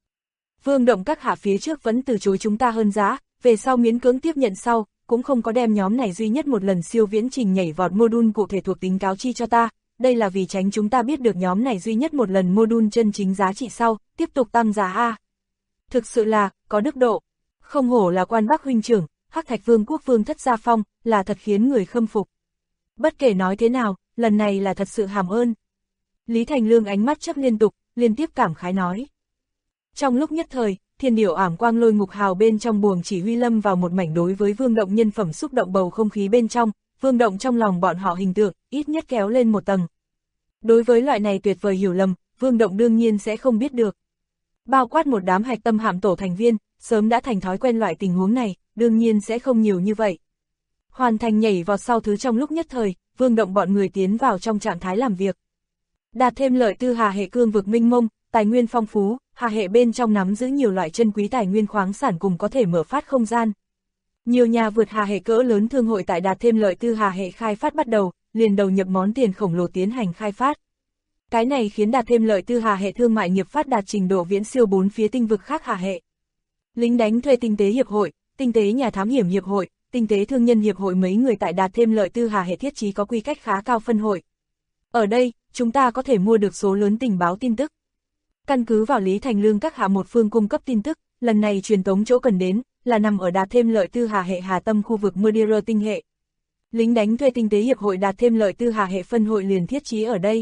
Vương Động Các hạ phía trước vẫn từ chối chúng ta hơn giá, về sau miễn cưỡng tiếp nhận sau, cũng không có đem nhóm này duy nhất một lần siêu viễn trình nhảy vọt module cụ thể thuộc tính cáo chi cho ta, đây là vì tránh chúng ta biết được nhóm này duy nhất một lần module chân chính giá trị sau, tiếp tục tăng giá a. Thực sự là, có đức độ. Không hổ là quan Bắc huynh trưởng, Hắc Thạch Vương quốc vương thất gia phong, là thật khiến người khâm phục. Bất kể nói thế nào, lần này là thật sự hàm ơn. Lý Thành Lương ánh mắt chớp liên tục, liên tiếp cảm khái nói. Trong lúc nhất thời, thiên điểu ảm quang lôi ngục hào bên trong buồng chỉ huy lâm vào một mảnh đối với Vương Động nhân phẩm xúc động bầu không khí bên trong, Vương Động trong lòng bọn họ hình tượng, ít nhất kéo lên một tầng. Đối với loại này tuyệt vời hiểu lầm, Vương Động đương nhiên sẽ không biết được. Bao quát một đám hạch tâm hạm tổ thành viên, sớm đã thành thói quen loại tình huống này, đương nhiên sẽ không nhiều như vậy. Hoàn thành nhảy vọt sau thứ trong lúc nhất thời, Vương Động bọn người tiến vào trong trạng thái làm việc. Đạt thêm lợi tư hà hệ cương vực minh mông, tài nguyên phong phú, hà hệ bên trong nắm giữ nhiều loại chân quý tài nguyên khoáng sản cùng có thể mở phát không gian. Nhiều nhà vượt hà hệ cỡ lớn thương hội tại đạt thêm lợi tư hà hệ khai phát bắt đầu, liền đầu nhập món tiền khổng lồ tiến hành khai phát. Cái này khiến đạt thêm lợi tư hà hệ thương mại nghiệp phát đạt trình độ viễn siêu 4 phía tinh vực khác hà hệ. Lính đánh thuê tinh tế hiệp hội, tinh tế nhà thám hiểm hiệp hội, tinh tế thương nhân hiệp hội mấy người tại đạt thêm lợi tư hà hệ thiết trí có quy cách khá cao phân hội. Ở đây, chúng ta có thể mua được số lớn tình báo tin tức. Căn cứ vào Lý Thành Lương các hạ một phương cung cấp tin tức, lần này truyền tống chỗ cần đến, là nằm ở đạt thêm lợi tư hà hệ hà tâm khu vực Murder tinh hệ. Lính đánh thuê tinh tế hiệp hội đạt thêm lợi tư hà hệ phân hội liền thiết trí ở đây.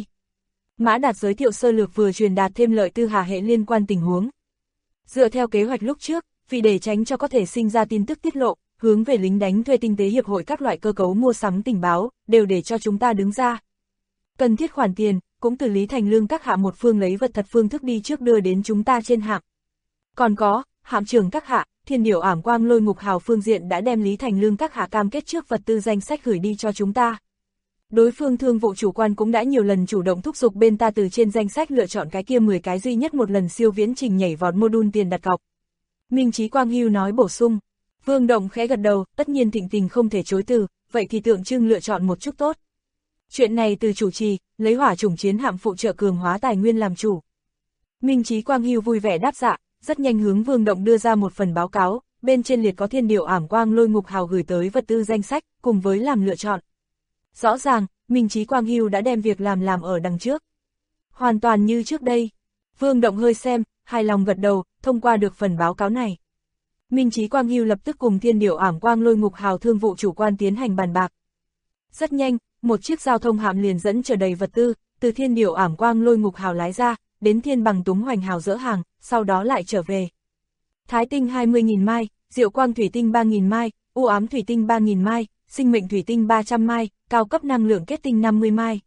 Mã Đạt giới thiệu sơ lược vừa truyền đạt thêm lợi tư hà hệ liên quan tình huống. Dựa theo kế hoạch lúc trước, vì để tránh cho có thể sinh ra tin tức tiết lộ, hướng về lính đánh thuê tinh tế hiệp hội các loại cơ cấu mua sắm tình báo, đều để cho chúng ta đứng ra. Cần thiết khoản tiền, cũng từ Lý Thành Lương các hạ một phương lấy vật thật phương thức đi trước đưa đến chúng ta trên hạm. Còn có, hạm trưởng các hạ, thiên điểu ảm quang lôi ngục hào phương diện đã đem Lý Thành Lương các hạ cam kết trước vật tư danh sách gửi đi cho chúng ta. Đối phương thương vụ chủ quan cũng đã nhiều lần chủ động thúc giục bên ta từ trên danh sách lựa chọn cái kia 10 cái duy nhất một lần siêu viễn trình nhảy vọt module tiền đặt cọc. Minh Chí Quang Hưu nói bổ sung. Vương Động khẽ gật đầu, tất nhiên thịnh tình không thể chối từ, vậy thì tượng trưng lựa chọn một chút tốt. Chuyện này từ chủ trì, lấy hỏa chủng chiến hạm phụ trợ cường hóa tài nguyên làm chủ. Minh Chí Quang Hưu vui vẻ đáp dạ, rất nhanh hướng Vương Động đưa ra một phần báo cáo, bên trên liệt có thiên điểu ảm quang lôi ngục hào gửi tới vật tư danh sách, cùng với làm lựa chọn. Rõ ràng, Minh Chí Quang Hưu đã đem việc làm ở đằng trước. Hoàn toàn như trước đây. Vương Động hơi xem, hài lòng gật đầu, thông qua được phần báo cáo này. Minh Chí Quang Hưu lập tức cùng thiên điểu ảm quang lôi ngục hào thương vụ chủ quan tiến hành bàn bạc. Rất nhanh, một chiếc giao thông hạm liền dẫn chở đầy vật tư, từ thiên điểu ảm quang lôi ngục hào lái ra, đến thiên bằng túng hoành hào dỡ hàng, sau đó lại trở về. Thái tinh 20.000 mai, diệu quang thủy tinh 3.000 mai, u ám thủy tinh 3.000 mai, sinh mệnh thủy tinh 300 mai, cao cấp năng lượng kết tinh 50 mai.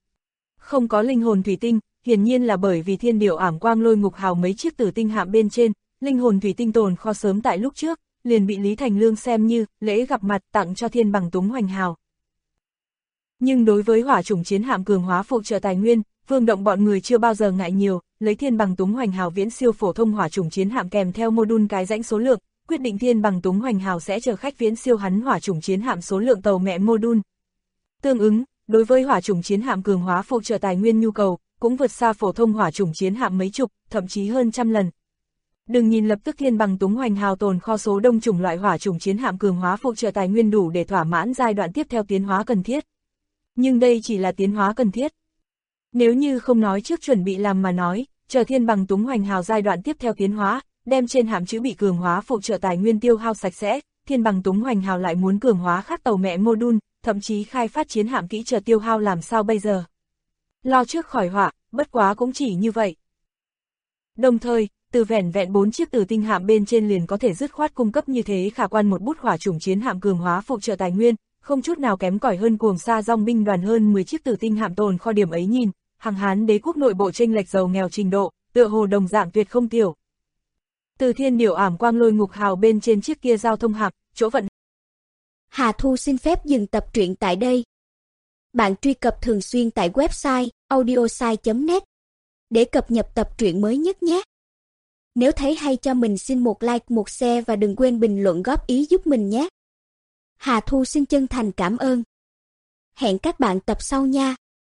Không có linh hồn thủy tinh, hiển nhiên là bởi vì thiên điểu ảm quang lôi ngục hào mấy chiếc tử tinh hạm bên trên, linh hồn thủy tinh tồn kho sớm tại lúc trước, liền bị Lý Thành Lương xem như lễ gặp mặt tặng cho thiên bằng túng hoành hào. Nhưng đối với hỏa chủng chiến hạm cường hóa phụ trợ tài nguyên, Vương Động bọn người chưa bao giờ ngại nhiều, lấy thiên bằng túng hoành hào viễn siêu phổ thông hỏa chủng chiến hạm kèm theo module cái rãnh số lượng, quyết định thiên bằng túng hoành hào sẽ chở khách viễn siêu hắn hỏa chủng chiến hạm số lượng tàu mẹ module. Tương ứng, đối với hỏa chủng chiến hạm cường hóa phụ trợ tài nguyên nhu cầu, cũng vượt xa phổ thông hỏa chủng chiến hạm mấy chục, thậm chí hơn trăm lần. Đừng nhìn lập tức thiên bằng túng hoành hào tồn kho số đông chủng loại hỏa chủng chiến hạm cường hóa phụ trợ tài nguyên đủ để thỏa mãn giai đoạn tiếp theo tiến hóa cần thiết. Nhưng đây chỉ là tiến hóa cần thiết. Nếu như không nói trước chuẩn bị làm mà nói, chờ thiên bằng túng hoành hào giai đoạn tiếp theo tiến hóa, đem trên hạm chữ bị cường hóa phụ trợ tài nguyên tiêu hao sạch sẽ, thiên bằng túng hoành hào lại muốn cường hóa khác tàu mẹ module, thậm chí khai phát chiến hạm kỹ chờ tiêu hao làm sao bây giờ. Lo trước khỏi họa, bất quá cũng chỉ như vậy. Đồng thời, từ vẻn vẹn 4 chiếc tử tinh hạm bên trên liền có thể dứt khoát cung cấp như thế khả quan một bút hỏa chủng chiến hạm cường hóa phụ trợ tài nguyên, không chút nào kém cỏi hơn cuồng sa dòng binh đoàn hơn 10 chiếc tử tinh hạm tồn kho điểm ấy nhìn, hàng Hán đế quốc nội bộ chênh lệch giàu nghèo trình độ, tựa hồ đồng dạng tuyệt không tiểu. Từ thiên điểu ảm quang lôi ngục hào bên trên chiếc kia giao thông hạm, chỗ vận. Hà Thu xin phép dừng tập truyện tại đây. Bạn truy cập thường xuyên tại website audiosai.net để cập nhật tập truyện mới nhất nhé. Nếu thấy hay cho mình xin một like, một share và đừng quên bình luận góp ý giúp mình nhé. Hà Thu xin chân thành cảm ơn. Hẹn các bạn tập sau nha.